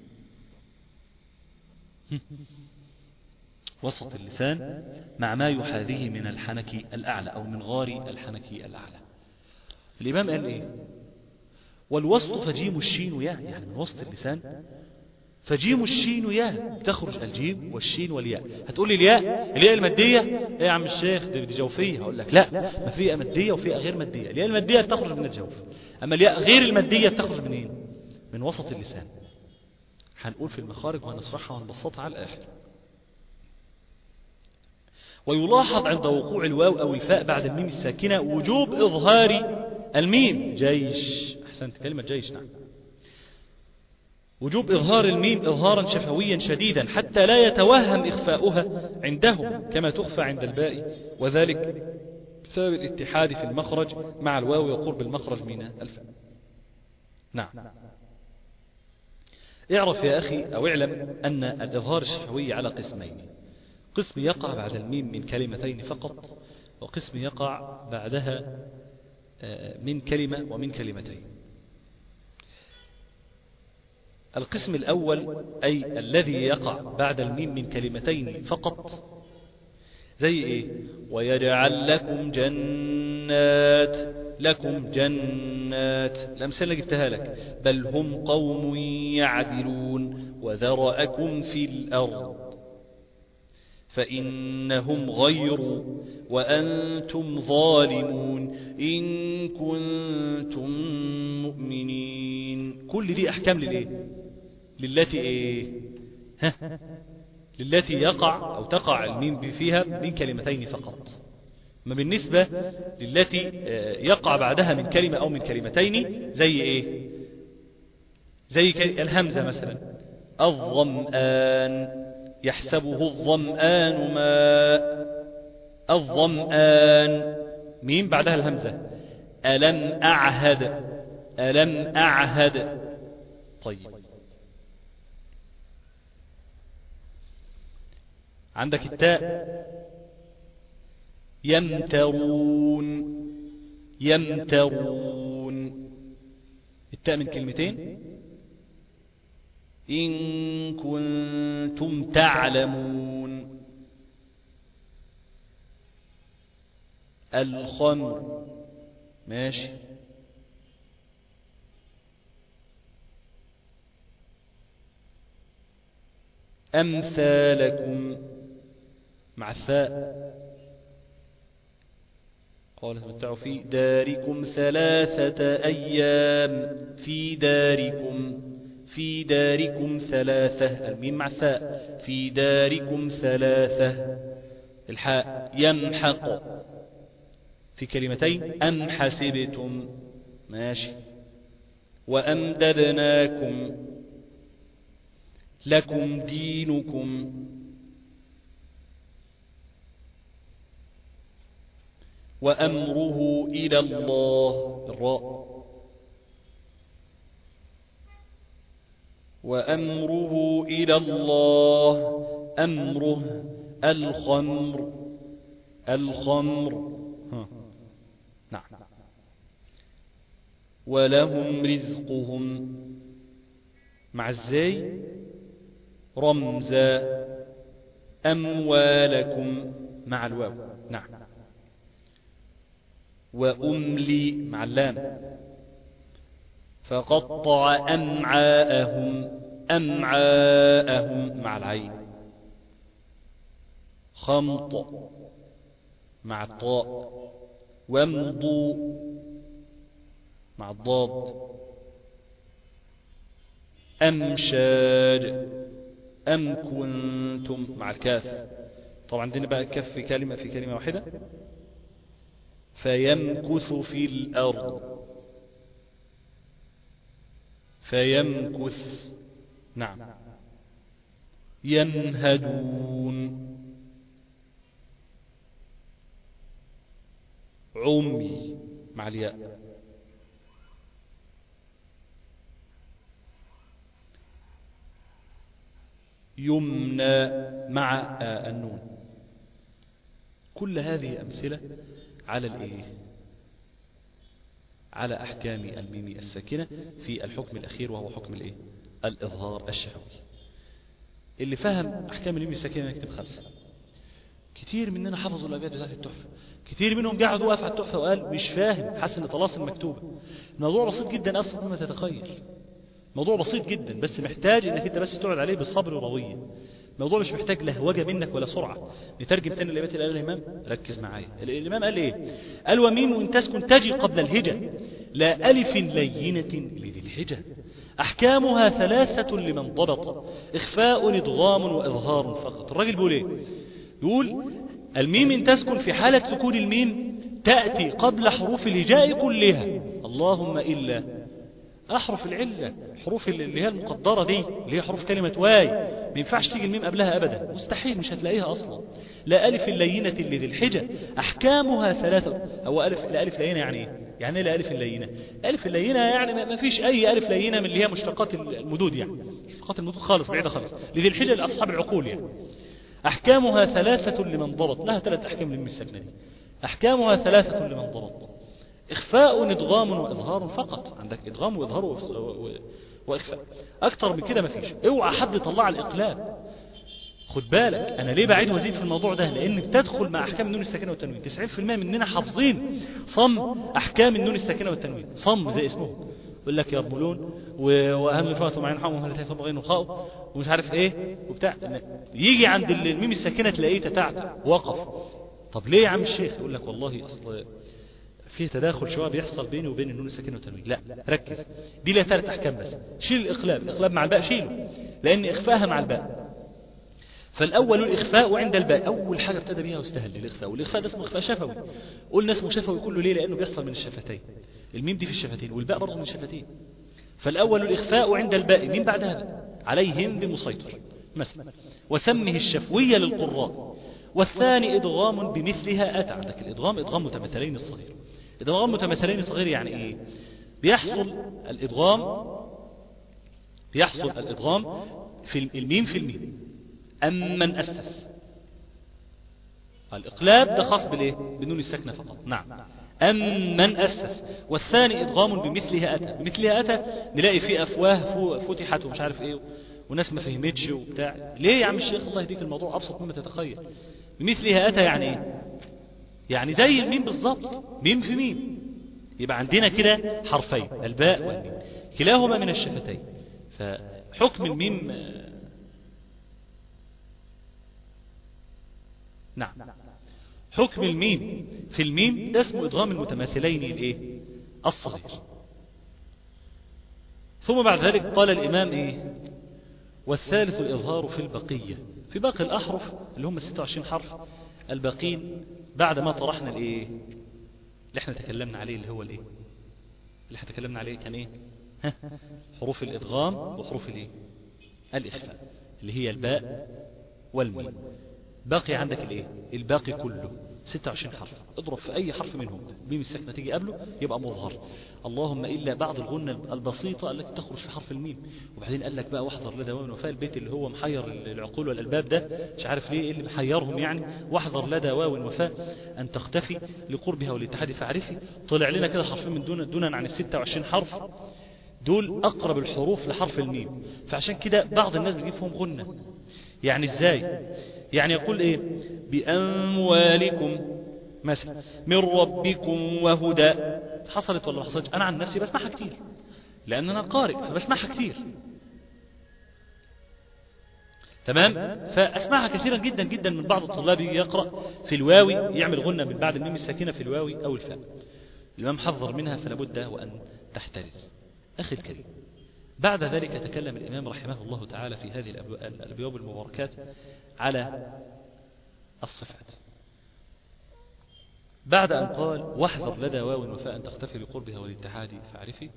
وسط اللسان مع ما يحاذيه من الحنك الأعلى أو من غار الحنك الأعلى. الإمام قال إيه؟ والوسط فجيم الشين ياء، يعني من وسط اللسان فجيم الشين ياء تخرج الجيم والشين والياء. هتقول لي الياء الياء المادية ايه يا عم الشيخ دي جوفية؟ هقول لك لا، ما فيها مادية وفيها غير مادية. الياء المادية تخرج من الجوف، أما الياء غير المادية تخرج منين؟ من وسط اللسان. هنقول في المخارج وهنصرحها وهنبسطها على الآخر. ويلاحظ عند وقوع الواو أو الفاء بعد الميم الساكنة وجوب إظهار الميم. جيش، أحسنت، كلمة جيش، نعم. وجوب إظهار الميم إظهارا شفويا شديدا حتى لا يتوهم إخفاؤها عندهم كما تخفى عند الباء، وذلك بسبب الاتحاد في المخرج مع الواو وقرب المخرج من الفاء. نعم. اعرف يا أخي أو اعلم أن الإظهار الشفوي على قسمين: قسم يقع بعد الميم من كلمتين فقط، وقسم يقع بعدها من كلمة ومن كلمتين. القسم الأول أي الذي يقع بعد الميم من كلمتين فقط، زي إيه؟ ويجعل لكم جنات، لكم جنات، الأمثلة اللي جبتها لك. بل هم قوم يعدلون وذرأكم في الأرض فإنهم غير وأنتم ظالمون إن كنتم مؤمنين. كل دي أحكام للإيه؟ للتي إيه؟ ها؟ للتي يقع أو تقع الميم فيها من كلمتين فقط. ما بالنسبة للتي يقع بعدها من كلمة أو من كلمتين زي إيه؟ زي الهمزة مثلا، الظمآن، يحسبه الظمآن ماء، الظمآن ميم بعدها الهمزة. ألم أعهد، ألم أعهد. طيب، عندك التاء، يمترون، يمترون، التاء من كلمتين. إن كنتم تعلمون، الخمر، ماشي. أمثالكم مع الثاء. قال تمتعوا في داركم ثلاثة أيام، في داركم. في داركم ثلاثة، الميم مع الثاء، في داركم ثلاثة. الحاء يمحق في كلمتين أم حسبتم، ماشي. وأمددناكم لكم دينكم، وأمره إلى الله، الراء، وأمره إلى الله، أمره الخمر، الخمر، نعم. ولهم رزقهم مع الزي رمزا، أموالكم مع الواو، نعم. وأملي مع اللام، فقطع أمعاءهم، أمعاءهم مع العين. خمط مع الطاء. وامضوا مع الضاد. أمشاد، أم كنتم مع الكاف. طبعا عندنا بقى الكاف في كلمة في كلمة واحدة. فيمكث في الأرض، فيمكث، نعم. ينهدون، عمي مع الياء. يمنى مع آه النون. كل هذه أمثلة على الإيه؟ على أحكام الميم الساكنة في الحكم الأخير، وهو حكم الإيه؟ الإظهار الشفوي. اللي فهم أحكام الميم الساكنة يكتب خمسة. كتير مننا حفظوا الأبيات بتاعت التحفة، كتير منهم قاعد وقف على التحفة وقال مش فاهم، حاسس ان طلاسم مكتوبة. الموضوع بسيط جدا أبسط مما تتخيل. موضوع بسيط جدا، بس محتاج انك انت بس تقعد عليه بالصبر وروية. الموضوع مش محتاج لهوجة منك ولا سرعة. نترجم تاني الابيات اللي قالها الامام، ركز معايا. الامام قال ايه؟ قال وميم ان تسكن تجي قبل الهجة، لا الف لينة لذي الحجة، احكامها ثلاثة لمن ضبط، اخفاء ادغام واظهار فقط. الراجل بيقول ايه؟ يقول الميم ان تسكن في حالة سكون الميم تأتي قبل حروف الهجاء كلها، اللهم إلا أحرف العلة، حروف اللي هي المقدرة دي اللي هي حروف كلمة واي، ما ينفعش تيجي الميم قبلها أبدا، مستحيل، مش هتلاقيها أصلا. لا ألف اللينة لذي الحجة، أحكامها ثلاثة. أو ألف، لا ألف لينة يعني إيه؟ يعني لا ألف اللينة، ألف اللينة يعني ما فيش أي ألف لينة من اللي هي مشتقات المدود، يعني مشتقات المدود خالص، بعيدة خالص، لذي الحجة لأصحاب العقول يعني. أحكامها ثلاثة لمن ضبط، لها ثلاث أحكام للميم الساكنة دي. أحكامها ثلاثة لمن ضبط، إخفاء إدغام وإظهار فقط. عندك إدغام وإظهار وإخفاء، أكتر من كده مفيش. اوعى حد يطلع الإقلاب. خد بالك أنا ليه بعيد وزيد في الموضوع ده؟ لأن بتدخل مع أحكام النون الساكنة والتنوين. تسعين بالمئة مننا حافظين صم أحكام النون الساكنة والتنوين، صم زي اسمه، يقول لك يرملون وأهم الفاتح ومعين حوم وهل تفهم غين وخاء ومش عارف إيه وبتاع. يجي عند الميم الساكنة تلاقيه تتعتع وقف. طب ليه يا عم الشيخ؟ يقول لك والله أصل فيه تداخل شوية بيحصل بيني وبين النون الساكنة والتنوين. لا ركز، دي لها ثلاث أحكام بس. شيل الإقلاب، الإقلاب مع الباء شيله، لأن إخفاها مع الباء. فالأول الإخفاء عند الباء، أول حاجة ابتدى بيها واستهل الإخفاء، والإخفاء ده اسمه إخفاء شفوي. قلنا اسمه شفوي كله ليه؟ لأنه بيحصل من الشفتين، الميم دي في الشفتين والباء برضه من الشفتين. فالأول الإخفاء عند الباء، مين بعدها بقى؟ عليهم بمسيطر مثلا، وسمه الشفوية للقراء. والثاني إدغام بمثلها أتى. عندك الإدغام إدغام متمثلين الصغير. إدغام متمثلين الصغير يعني إيه؟ بيحصل الإدغام بيحصل الإدغام في الميم في الميم. أمن أسس، الإقلاب ده خاص بالإيه؟ بالنون الساكنة فقط. نعم، أمن أسس. والثاني إدغام بمثلها أتى. بمثلها أتى نلاقي فيه أفواه فتحت ومش عارف إيه، وناس ما فهمتش وبتاع. ليه يا عم الشيخ؟ الله يهديك، الموضوع أبسط مما تتخيل. بمثلها أتى يعني إيه؟ يعني زي الميم بالظبط، ميم في ميم. يبقى عندنا كده حرفين، الباء والميم، كلاهما من الشفتين. فحكم الميم نعم، حكم الميم في الميم ده اسمه إدغام المتماثلين الايه؟ الصغير. ثم بعد ذلك قال الإمام إيه؟ والثالث الإظهار في البقية، في باقي الأحرف اللي هم ستة وعشرين حرف الباقين، بعد ما طرحنا الإيه اللي احنا تكلمنا عليه، اللي هو الإيه اللي احنا تكلمنا عليه كان إيه؟ ها؟ حروف الإدغام وحروف الإيه الإخفاء، اللي هي الباء والميم. باقي عندك الإيه الباقي كله ستة وعشرين حرف، اضرب في أي حرف منهم ميم الساكنة تيجي قبله يبقى مظهر، اللهم إلا بعض الغنة البسيطة التي تخرج في حرف الميم. وبعدين قال لك بقى واحذر لدى واو وفاء، البيت اللي هو محير العقول والألباب ده، مش عارف ليه اللي محيرهم يعني. واحذر لدى واو وفاء أن تختفي لقربها والاتحاد فاعرفي. طلع لنا كده حرفين من دون دونا عن الستة وعشرين حرف دول أقرب الحروف لحرف الميم، فعشان كده بعض الناس بيجيب فيهم غنة. يعني إزاي؟ يعني يقول إيه بأموالكم مثلا من ربكم وهدى، حصلت ولا ما حصلتش؟ أنا عن نفسي بسمعها كتير لأن أنا قارئ فبسمعها كتير، تمام؟ فأسمعها كثيرا جدا جدا من بعض الطلاب يقرأ في الواوي يعمل غنة من بعد الميم الساكنة في الواوي أو الفاء. الإمام حذر منها فلا بد وأن تحترز. أخي الكريم، بعد ذلك تكلم الإمام رحمه الله تعالى في هذه الأبواب المباركات على الصفات، بعد أن قال واحذر لدى واو وفاء أن تختفي بقربها والاتحاد فاعرفي،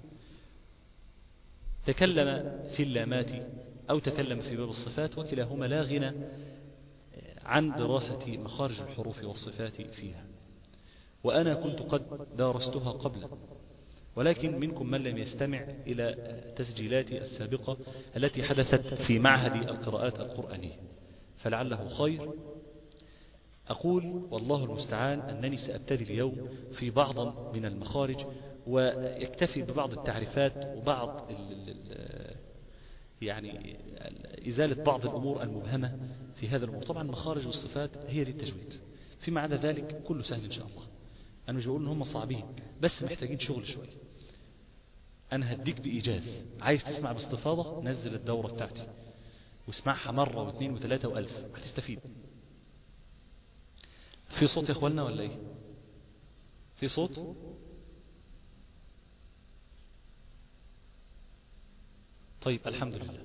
تكلم في اللامات أو تكلم في باب الصفات، وكلاهما لا غنى عن دراسة مخارج الحروف والصفات فيها، وأنا كنت قد دارستها قبل، ولكن منكم من لم يستمع إلى تسجيلاتي السابقة التي حدثت في معهد القراءات القرآنية فلعله خير. أقول والله المستعان أنني سأبتدي اليوم في بعض من المخارج، ويكتفي ببعض التعريفات وبعض ال ال يعني إزالة بعض الأمور المبهمة في هذا الأمور. طبعا المخارج والصفات هي دي التجويد، فيما عدا ذلك كله سهل إن شاء الله. أنا مش بقول إن هم صعبين، بس محتاجين شغل شوية. أنا هديك بإيجاز، عايز تسمع باستفاضة نزل الدورة بتاعتي واسمعها مرة واثنين وثلاثة وألف هتستفيد. في صوت يا اخوانا ولا ايه؟ في صوت؟ طيب الحمد لله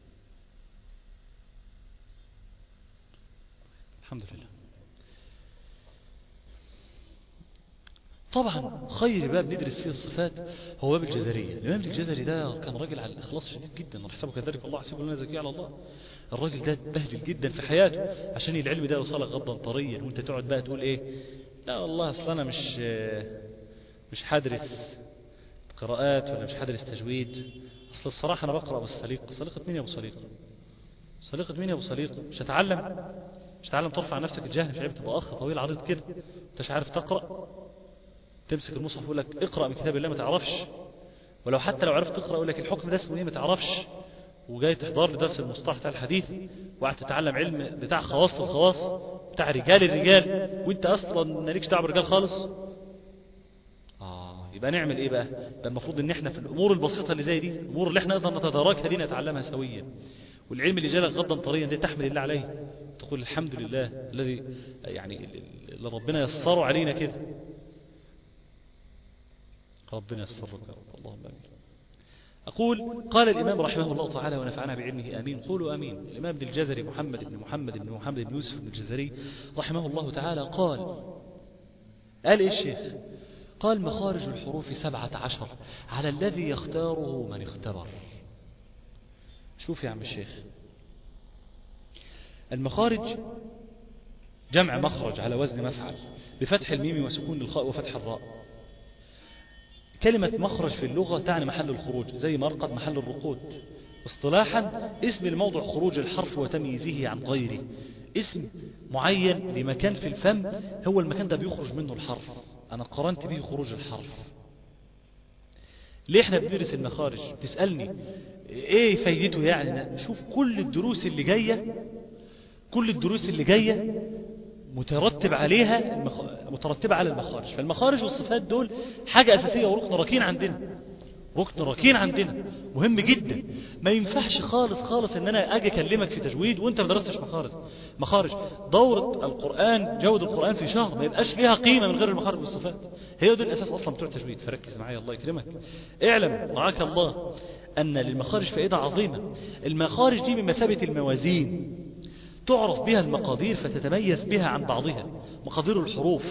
الحمد لله. طبعا خير باب ندرس فيه الصفات هو باب الجزرية. الإمام الجزري ده كان راجل على الإخلاص شديد جدا، ونحسبه كذلك الله حسبه لنا زكي على الله. الراجل ده بهدل جدا في حياته عشان العلم ده يوصلك غضا طريا، وانت تقعد بقى تقول ايه لا والله اصل انا مش مش حادرس قراءات ولا مش حادرس تجويد. اصل بصراحة انا بقرأ بالسليقة. سليقة مين يا ابو سليقة؟ سليقة مين يا ابو سليقة؟ مش هتعلم مش هتعلم ترفع نفسك الجهل، مش عارف تبقى اخ طويل عريض كده انت مش عارف تقرأ، تمسك المصحف يقول لك اقرأ من كتاب الله ما تعرفش، ولو حتى لو عرفت تقرأ يقول لك الحكم ده اسمه ايه ما تعرفش، وجاي تحضر لدرس المصطلح بتاع الحديث وقاعد تتعلم علم بتاع خواص الخواص بتاع رجال الرجال، وانت اصلا مالكش دعوه بالرجال خالص. اه يبقى نعمل ايه بقى؟ ده المفروض ان احنا في الامور البسيطه اللي زي دي، الامور اللي احنا نقدر نتداركها دي نتعلمها سويا، والعلم اللي جالك غضا طريا ده تحمد الله عليه، تقول الحمد لله الذي يعني اللي ربنا يسره علينا كده. ربنا يسره يا رب، اللهم امين. أقول قال الإمام رحمه الله تعالى ونفعنا بعلمه آمين. قولوا آمين. الإمام ابن الجزري محمد بن محمد بن محمد بن يوسف بن الجزري رحمه الله تعالى قال قال إيه الشيخ؟ قال مخارج الحروف سبعة عشر على الذي يختاره من اختبر. شوف يا عم الشيخ، المخارج جمع مخرج على وزن مفعل بفتح الميم وسكون الخاء وفتح الراء. كلمة مخرج في اللغة تعني محل الخروج، زي مرقد محل الرقود. اصطلاحا اسم الموضع خروج الحرف وتمييزه عن غيره، اسم معين لمكان في الفم هو المكان ده بيخرج منه الحرف، أنا قرنت به خروج الحرف. ليه احنا بندرس المخارج؟ تسألني ايه فايدته؟ يعني نشوف كل الدروس اللي جاية كل الدروس اللي جاية مترتب عليها المخ... مترتبة على المخارج. فالمخارج والصفات دول حاجة أساسية وركن ركين عندنا، ركن ركين عندنا مهم جدا. ما ينفعش خالص خالص ان انا اجي اكلمك في تجويد وانت ما درستش مخارج. مخارج دورة القرآن، جودة القرآن في شهر ما يبقاش ليها قيمة من غير المخارج والصفات. هي دول الاساس اصلا بتوع التجويد. فركز معايا الله يكرمك. اعلم رعاك الله ان للمخارج فائدة عظيمة. المخارج دي بمثابة الموازين تعرف بها المقادير فتتميز بها عن بعضها. مقادير الحروف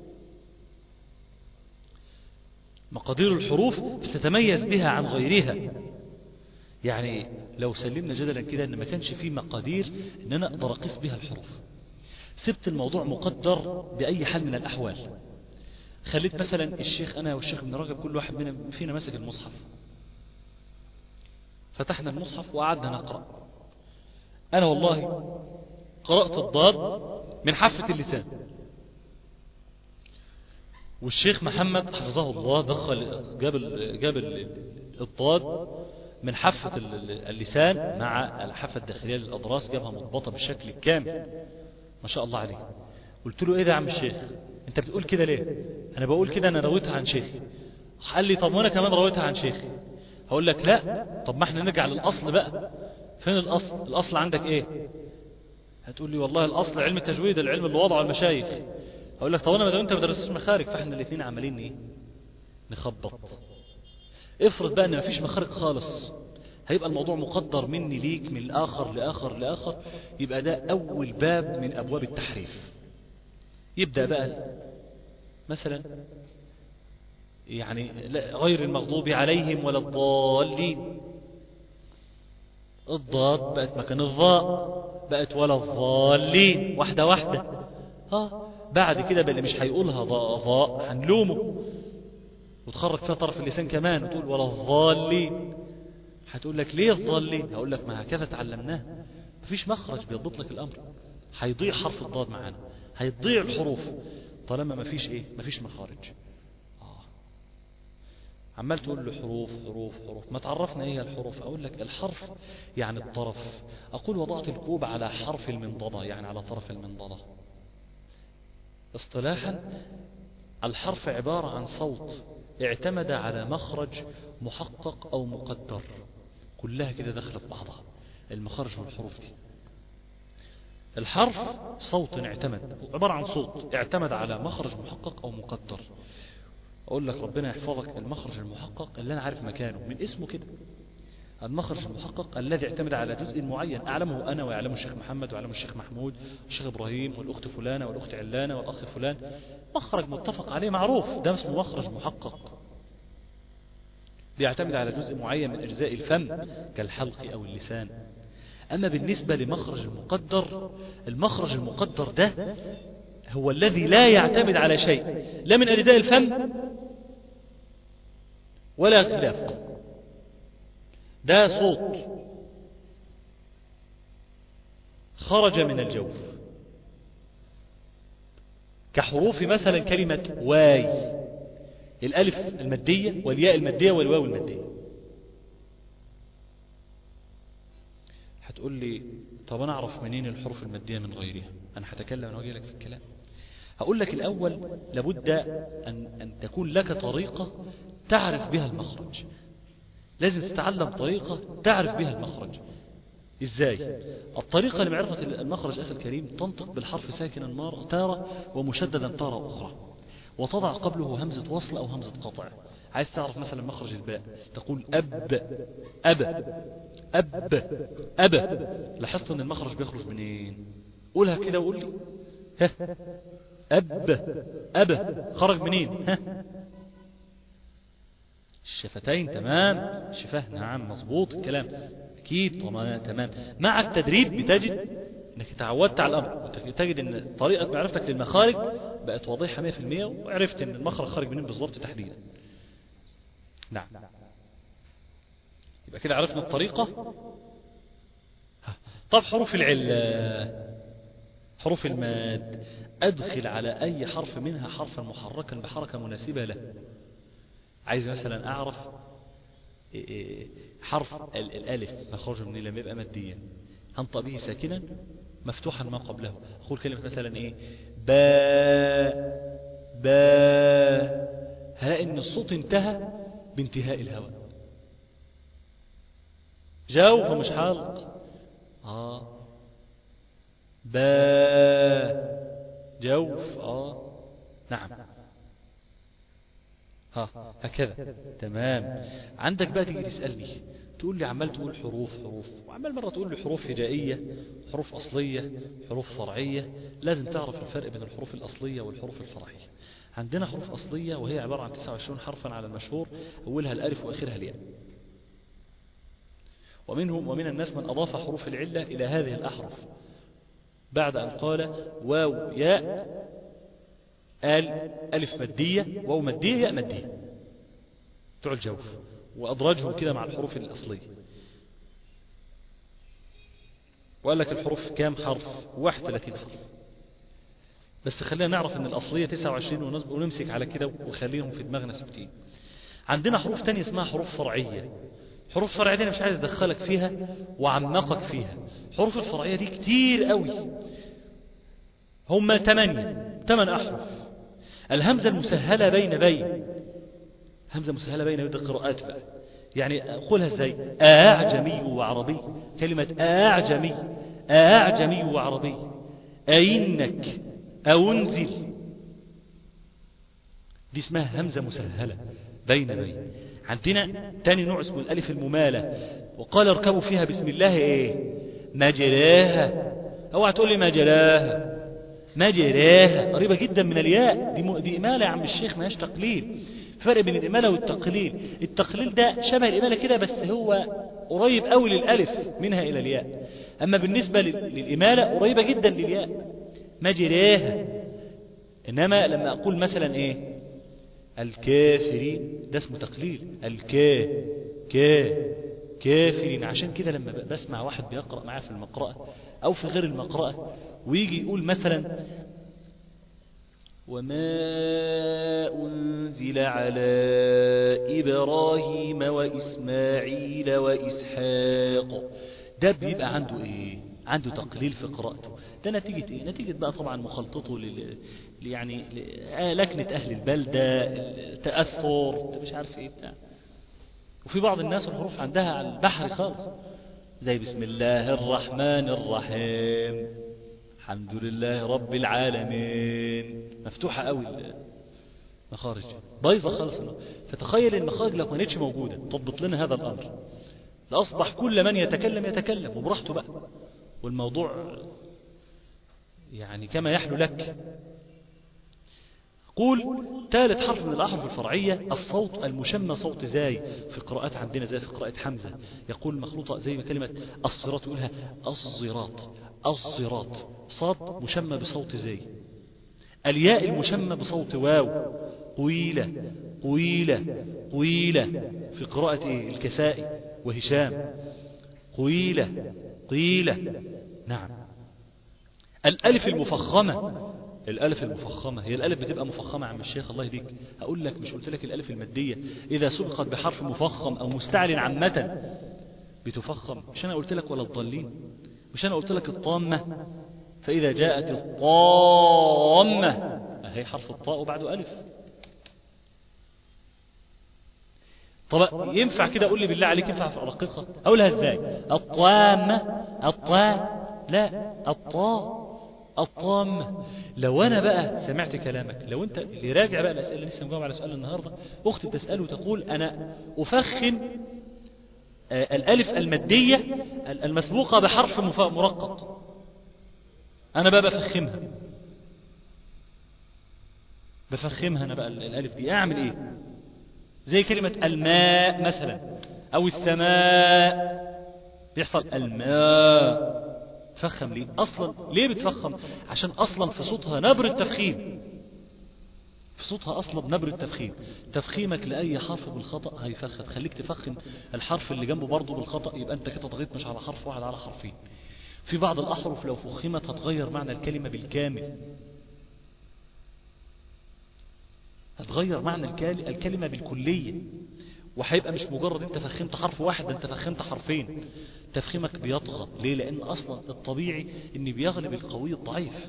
مقادير الحروف تتميز بها عن غيرها. يعني لو سلمنا جدلا كده ان ما كانش فيه مقادير ان انا اقدر اقيس بها الحروف، سبت الموضوع مقدر باي حال من الاحوال. خليت مثلا الشيخ انا والشيخ ابن رجب كل واحد منا فينا ماسك المصحف، فتحنا المصحف وقعدنا نقرأ. انا والله قرأت الضاد من حافة اللسان، والشيخ محمد حفظه الله دخل جاب جاب الضاد من حافة اللسان مع الحافة الداخلية للأضراس، جابها مضبطة بالشكل الكامل ما شاء الله عليه. قلت له ايه ده يا عم الشيخ، انت بتقول كده ليه؟ انا بقول كده انا رويتها عن شيخي. قال لي طب وانا كمان رويتها عن شيخي. هقول لك لا، طب ما احنا نرجع للأصل بقى. فين الأصل؟ الأصل عندك ايه؟ هتقول لي والله الأصل علم التجويد، العلم اللي وضعه المشايخ. اقول لك طب انا ما دام انت ما درستش مخارج، فاحنا الاثنين عمالين ايه؟ نخبط. افرض بقى ان مفيش مخارج خالص، هيبقى الموضوع مقدر مني ليك من الاخر لاخر لاخر. يبقى ده اول باب من ابواب التحريف. يبدا بقى مثلا يعني غير المغضوب عليهم ولا الضالين، الضاد بقت مكان الضاء، بقت ولا الضالين، واحده واحده. اه بعد كده بقى اللي مش هيقولها ضاء ضاء هنلومه وتخرج فيها طرف اللسان كمان وتقول ولا الضالين. هتقول لك ليه الضالين؟ هقول لك ما هكذا تعلمناه. مفيش مخرج بيضبط لك الامر. هيضيع حرف الضاد معانا، هيضيع الحروف طالما مفيش ايه؟ مفيش مخارج. آه. عمال تقول له حروف حروف حروف. ما تعرفنا ايه الحروف؟ اقول لك الحرف يعني الطرف. اقول وضعت الكوب على حرف المنضدة، يعني على طرف المنضدة. اصطلاحا الحرف عبارة عن صوت اعتمد على مخرج محقق او مقدر. كلها كده داخله في بعضها المخارج والحروف دي. الحرف صوت اعتمد، عبارة عن صوت اعتمد على مخرج محقق او مقدر. اقول لك ربنا يحفظك، المخرج المحقق اللي انا عارف مكانه من اسمه كده. المخرج المحقق الذي اعتمد على جزء معين اعلمه انا ويعلمه الشيخ محمد ويعلمه الشيخ محمود والشيخ ابراهيم والاخت فلانه والاخت علانه والاخ فلان. مخرج متفق عليه معروف، ده اسمه مخرج محقق. بيعتمد على جزء معين من اجزاء الفم كالحلق او اللسان. اما بالنسبه لمخرج المقدر، المخرج المقدر ده هو الذي لا يعتمد على شيء لا من اجزاء الفم ولا خلافه. ده صوت خرج من الجوف، كحروف مثلا كلمة واي، الألف المادية والياء المادية والواو المادية. هتقول لي طب أنا أعرف منين الحروف المادية من غيرها؟ أنا هتكلم أنا وأجي لك في الكلام. هقول لك الأول لابد أن, أن تكون لك طريقة تعرف بها المخرج. لازم تتعلم طريقة تعرف بها المخرج. ازاي؟ الطريقة لمعرفة المخرج أخي الكريم، تنطق بالحرف ساكنا تارة ومشددا تارة أخرى، وتضع قبله همزة وصل أو همزة قطع. عايز تعرف مثلا مخرج الباء، تقول أب أب أب أب. لاحظت أن المخرج بيخرج منين؟ قولها كده وقول لي ها. أب أب خرج منين؟ ها. الشفتين تمام، شفاه نعم مظبوط الكلام اكيد تمام. مع التدريب بتجد انك تعودت على الامر، تجد ان طريقه معرفتك للمخارج بقت واضحه مية في المية، وعرفت ان المخرج خارج منين بالضبط تحديدا. نعم، يبقى كده عرفنا الطريقه. طب حروف العله، حروف الماد، ادخل على اي حرف منها حرفا محركا بحركه مناسبه له. عايز مثلا اعرف حرف الالف مخرجه منين لما يبقى ماديا، انطق به ساكنا مفتوحا ما قبله. اقول كلمه مثلا ايه؟ با با، هلاقي ان الصوت انتهى بانتهاء الهواء. جوف مش حلق. آه با جوف. آه نعم. ها هكذا تمام. عندك بقى تيجي تسألني تقول لي عمال تقول حروف حروف وعمال مرة تقول لي حروف هجائية، حروف أصلية، حروف فرعية. لازم تعرف الفرق بين الحروف الأصلية والحروف الفرعية. عندنا حروف أصلية وهي عبارة عن تسعة وعشرين حرفا على المشهور، أولها الألف وآخرها الياء. ومنهم ومن الناس من أضاف حروف العلة إلى هذه الأحرف بعد أن قال واو ياء قال ألف مادية واو مادية ياء مادية بتوع الجوف، وأدرجهم كده مع الحروف الأصلية. وقال لك الحروف كام حرف؟ واحد وثلاثين حرف. بس خلينا نعرف ان الأصلية تسعة وعشرين ونمسك على كده وخليهم في دماغنا ثابتين. عندنا حروف تانية اسمها حروف فرعية. حروف فرعية دي أنا مش عايز أدخلك فيها وعمقك فيها. حروف الفرعية دي كتير قوي، هم ثمانية ثمان أحرف. الهمزة المسهلة بين بين، همزة مسهلة بين بين القراءات بقى. يعني أقولها ازاي؟ أعجمي وعربي. كلمة أعجمي أعجمي وعربي. أينك أنزل دي اسمها همزة مسهلة بين بين. عندنا تاني نوع اسمه الألف الممالة، وقال اركبوا فيها بسم الله ايه مجراها. اوعى تقول لي مجراها مجراها، قريبة جدا من الياء دي, م... دي إمالة يا عم الشيخ، ما هيش تقليل. فرق بين الإمالة والتقليل، التقليل ده شبه الإمالة كده بس هو قريب قوي للألف منها إلى الياء، أما بالنسبة للإمالة قريبة جدا للياء مجراها. إنما لما أقول مثلا إيه الكافرين ده اسمه تقليل، الكا كا كافرين. عشان كده لما بسمع واحد بيقرأ معاه في المقرأة أو في غير المقرأة ويجي يقول مثلا وما أنزل على إبراهيم وإسماعيل وإسحاق، ده بيبقى عنده إيه؟ عنده تقليل في قراءته. ده نتيجة إيه؟ نتيجة بقى طبعا مخلطته لل... يعني لكنة أهل البلدة، تأثر مش عارف إيه بتاع. وفي بعض الناس الحروف عندها على البحر خالص، زي بسم الله الرحمن الرحيم الحمد لله رب العالمين، مفتوحة قوي المخارج، بايظة خالص. فتخيل المخارج لو كانتش موجودة تضبط لنا هذا الأمر لأصبح كل من يتكلم يتكلم وبراحته بقى، والموضوع يعني كما يحلو لك. قول ثالث حرف من الأحرف الفرعية الصوت المشمى صوت زاي. في قراءات عندنا زي في قراءة حمزة يقول مخلوطة زي ما كلمة الصراط يقولها الصراط الصراط، صاد مشمى بصوت زاي. الياء المشمى بصوت واو قويلة قويلة قويلة في قراءة الكسائي وهشام قويلة قويلة. نعم. الألف المفخمة، الألف المفخمة هي الألف بتبقى مفخمة عم الشيخ الله يهديك. أقول لك مش قلت لك الألف المادية إذا سبقت بحرف مفخم أو مستعل عامة بتفخم؟ مش أنا قلت لك ولا الضالين؟ مش أنا قلت لك الطامة؟ فإذا جاءت الطامة أهي حرف الطاء وبعده ألف. طب ينفع كده أقول لي بالله عليك ينفع في رقيقة أقولها إزاي؟ الطامة الطاء لا الطاء الطامة. لو أنا بقى سمعت كلامك، لو أنت اللي راجع بقى الأسئلة لسه مجاوب على سؤال النهاردة، أختي تسأل وتقول أنا أفخم آه الألف المادية المسبوقة بحرف مرقق، أنا بقى بفخمها بفخمها أنا بقى الألف دي أعمل إيه؟ زي كلمة الماء مثلا أو السماء بيحصل الماء. تفخم ليه أصلا؟ ليه بتفخم؟ عشان أصلا في صوتها نبر التفخيم، في صوتها أصلا نبر التفخيم. تفخيمك لأي حرف بالخطأ هيفخد، خليك تفخم الحرف اللي جنبه برضه بالخطأ، يبقى أنت كده ضغيت مش على حرف واحد على حرفين. في بعض الأحرف لو فخمت هتغير معنى الكلمة بالكامل، هتغير معنى الكلمة بالكلية، وهيبقى مش مجرد انت فخمت حرف واحد، انت فخمت حرفين. تفخيمك بيطغى ليه؟ لان اصلا الطبيعي ان بيغلب القوي الضعيف.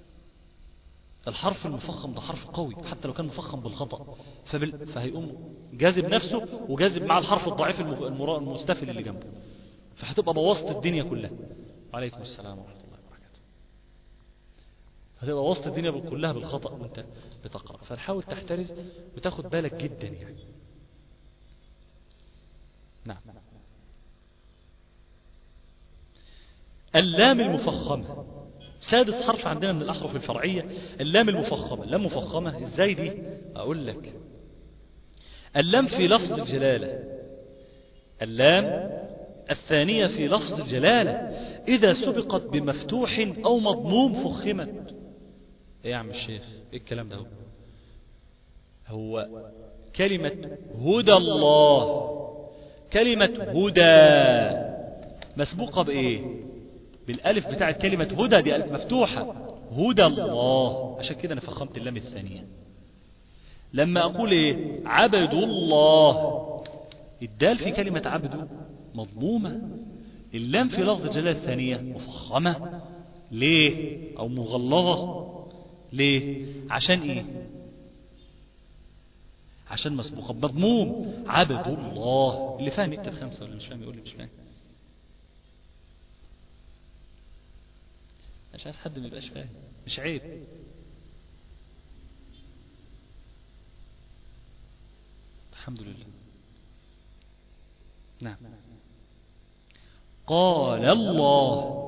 الحرف المفخم ده حرف قوي حتى لو كان مفخم بالخطأ، فبال... فهيقوم جاذب نفسه وجاذب مع الحرف الضعيف المستفل اللي جنبه، فهتبقى بوظت الدنيا كلها. وعليكم السلام ورحمة الله وبركاته. هتبقى بوظت الدنيا كلها بالخطأ وانت بتقرأ. فحاول تحترز وتاخد بالك جدا يعني. نعم. اللام المفخمة سادس حرف عندنا من الأحرف الفرعية. اللام المفخمة. اللام مفخمة ازاي دي؟ أقول لك. اللام في لفظ الجلالة. اللام الثانية في لفظ الجلالة إذا سبقت بمفتوح أو مضموم فخمت. إيه يا عم الشيخ؟ إيه الكلام ده؟ هو هو كلمة هدى الله، كلمة هدى مسبوقة بإيه؟ بالألف بتاعت كلمة هدى، دي ألف مفتوحة. هدى الله، عشان كده أنا فخمت اللام الثانية. لما أقول إيه؟ عبد الله، الدال في كلمة عبد مضمومة، اللام في لفظ الجلالة الثانية مفخمة. ليه؟ أو مغلظة. ليه؟ عشان إيه؟ عشان مسبوقة بمضموم. عبد الله. اللي فاهم يكتب خمسة، واللي مش فاهم يقول لي مش فاهم. مش عايز حد ما يبقاش فاهم، مش عيب. الحمد لله. نعم. قال الله.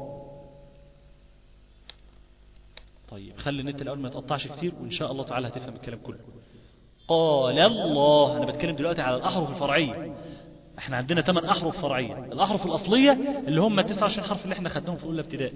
طيب خلي النت الأول ما يتقطعش كتير، وإن شاء الله تعالى هتفهم الكلام كله. قال الله. أنا بتكلم دلوقتي على الأحرف الفرعية. احنا عندنا ثمان أحرف فرعية. الأحرف الأصلية اللي هم تسعة وعشرين حرف اللي احنا خدناهم في أولى ابتدائي.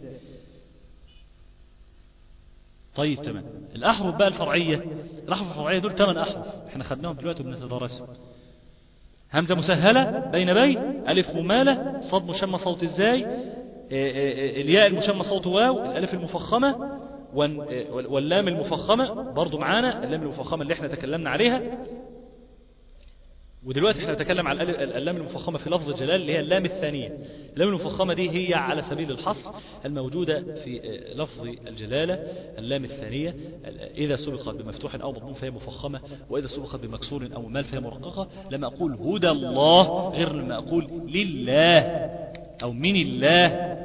طيب تمام. الأحرف بقى الفرعية، الأحرف الفرعية دول ثمان أحرف احنا خدناهم دلوقتي وبنتدرسهم. همزة مسهلة بين بين، ألف ممالة، صاد مشمى صوت ازاي، الياء المشمى صوت واو، الألف المفخمة واللام المفخمة برضو معانا، اللام المفخمة اللي احنا تكلمنا عليها. ودلوقتي احنا نتكلم على اللام المفخمة في لفظ الجلال اللي هي اللام الثانية. اللام المفخمة دي هي على سبيل الحصر الموجودة في لفظ الجلالة. اللام الثانية إذا سبقت بمفتوح أو مضموم فهي مفخمة، وإذا سبقت بمكسور أو مال فهي مرققة. لما أقول هدى الله غير لما أقول لله أو من الله.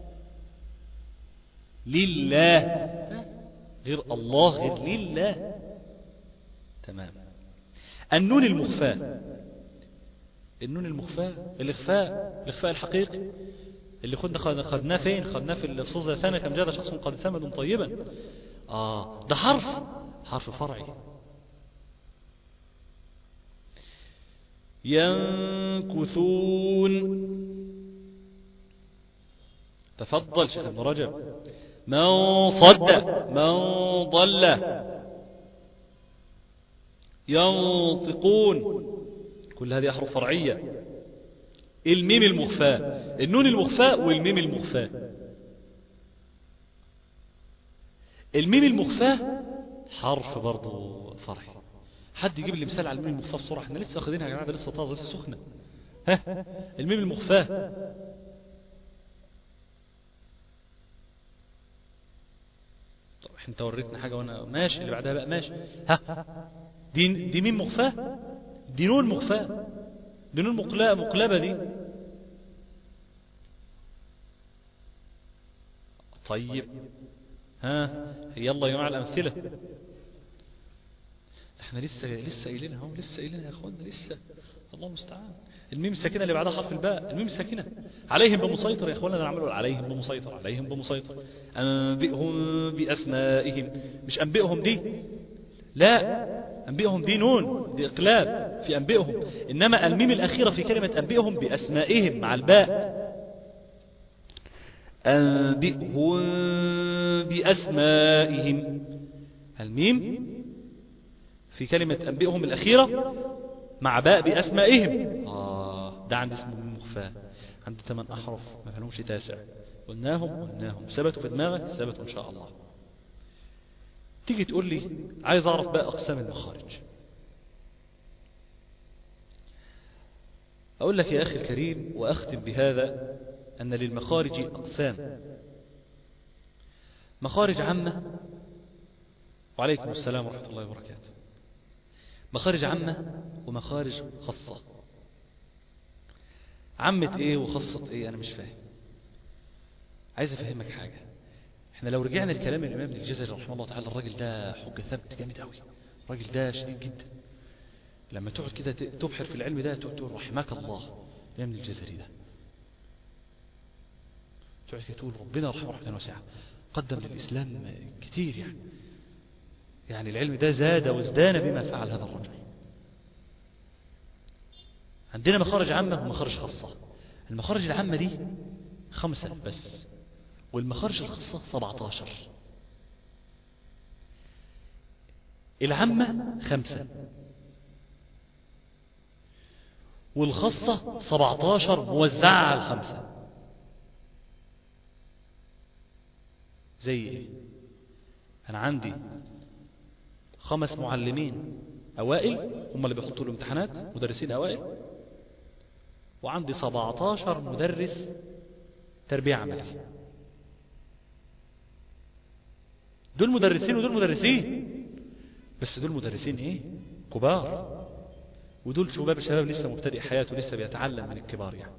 لله غير الله غير لله. تمام. النون المخفاة. النون المخفاة الإخفاء، الإخفاء الحقيقي اللي كنا خدناه فين؟ خدناه في الفصل الثانية. كم جاد شخص قد ثمد طيبا. آه ده حرف حرف فرعي. ينكثون. تفضل شيخ ابن رجب. من صد، من ضل. ينطقون. كل هذه أحرف فرعية. الميم المخفاة، النون المخفاة والميم المخفاة. الميم المخفاة حرف برضو فرعي. حد يجيب لي مثال على الميم المخفاة بسرعة، احنا لسه واخدينها يا جماعة، ده لسه طازة لسه سخنة. ها الميم المخفاة. طب انت وريتنا حاجة وانا ماشي، اللي بعدها بقى ماشي. ها دي دي ميم مخفاة، دي نون مخفاة، دي نون مقلبة مقلبة دي. طيب ها يلا يا جماعة الأمثلة. احنا لسه لسه قايلينها اهو، لسه قايلينها يا اخوانا لسه. الله المستعان. الميم الساكنة اللي بعدها حرف الباء، الميم الساكنة. عليهم بمسيطر يا اخوانا، ده نعمله عليهم بمسيطر، عليهم بمسيطر. أنبئهم بأسمائهم، مش أنبئهم دي، لا أنبئهم دي نون، دي إقلاب في أنبئهم. إنما الميم الأخيرة في كلمة أنبئهم بأسمائهم مع الباء. أنبئهم بأسمائهم، الميم في كلمة أنبئهم الأخيرة مع باء بأسمائهم. آه ده عند اسمه المخفى. عند ثمان أحرف ما فيهمش تاسع. قلناهم قلناهم ثبتوا في دماغك، ثبتوا إن شاء الله. تيجي تقول لي عايز أعرف بقى أقسام المخارج. أقول لك يا أخي الكريم وأختم بهذا أن للمخارج أقسام. مخارج عامة، وعليكم السلام ورحمة الله وبركاته. مخارج عامة ومخارج خاصة. عمة ايه وخاصة ايه؟ انا مش فاهم. عايز افهمك حاجة. احنا لو رجعنا لكلام الامام ابن الجزري رحمه الله تعالى، الراجل ده حجة ثبت جامد قوي، الراجل ده شديد جدا. لما تقعد كده تبحر في العلم ده تقول رحمك الله الامام ابن الجزري ده، تقعد كده تقول ربنا رحمه رحمة واسعة، قدم للإسلام كتير يعني. يعني العلم ده زاد وازدان بما فعل هذا الرجل. عندنا مخارج عامة ومخارج خاصة. المخارج العامة دي خمسة بس، والمخارج الخاصة سبعة عشر. العامة خمسة والخاصة سبعة عشر موزعة على الخمسة. زي ايه؟ انا عندي خمس معلمين اوائل هم اللي بيحطوا له امتحانات، مدرسين اوائل، وعندي سبعة عشر مدرس تربية عملي. دول مدرسين ودول مدرسين، بس دول مدرسين ايه؟ كبار، ودول شباب شباب لسه مبتدئ حياته، لسه بيتعلم من الكبار يعني.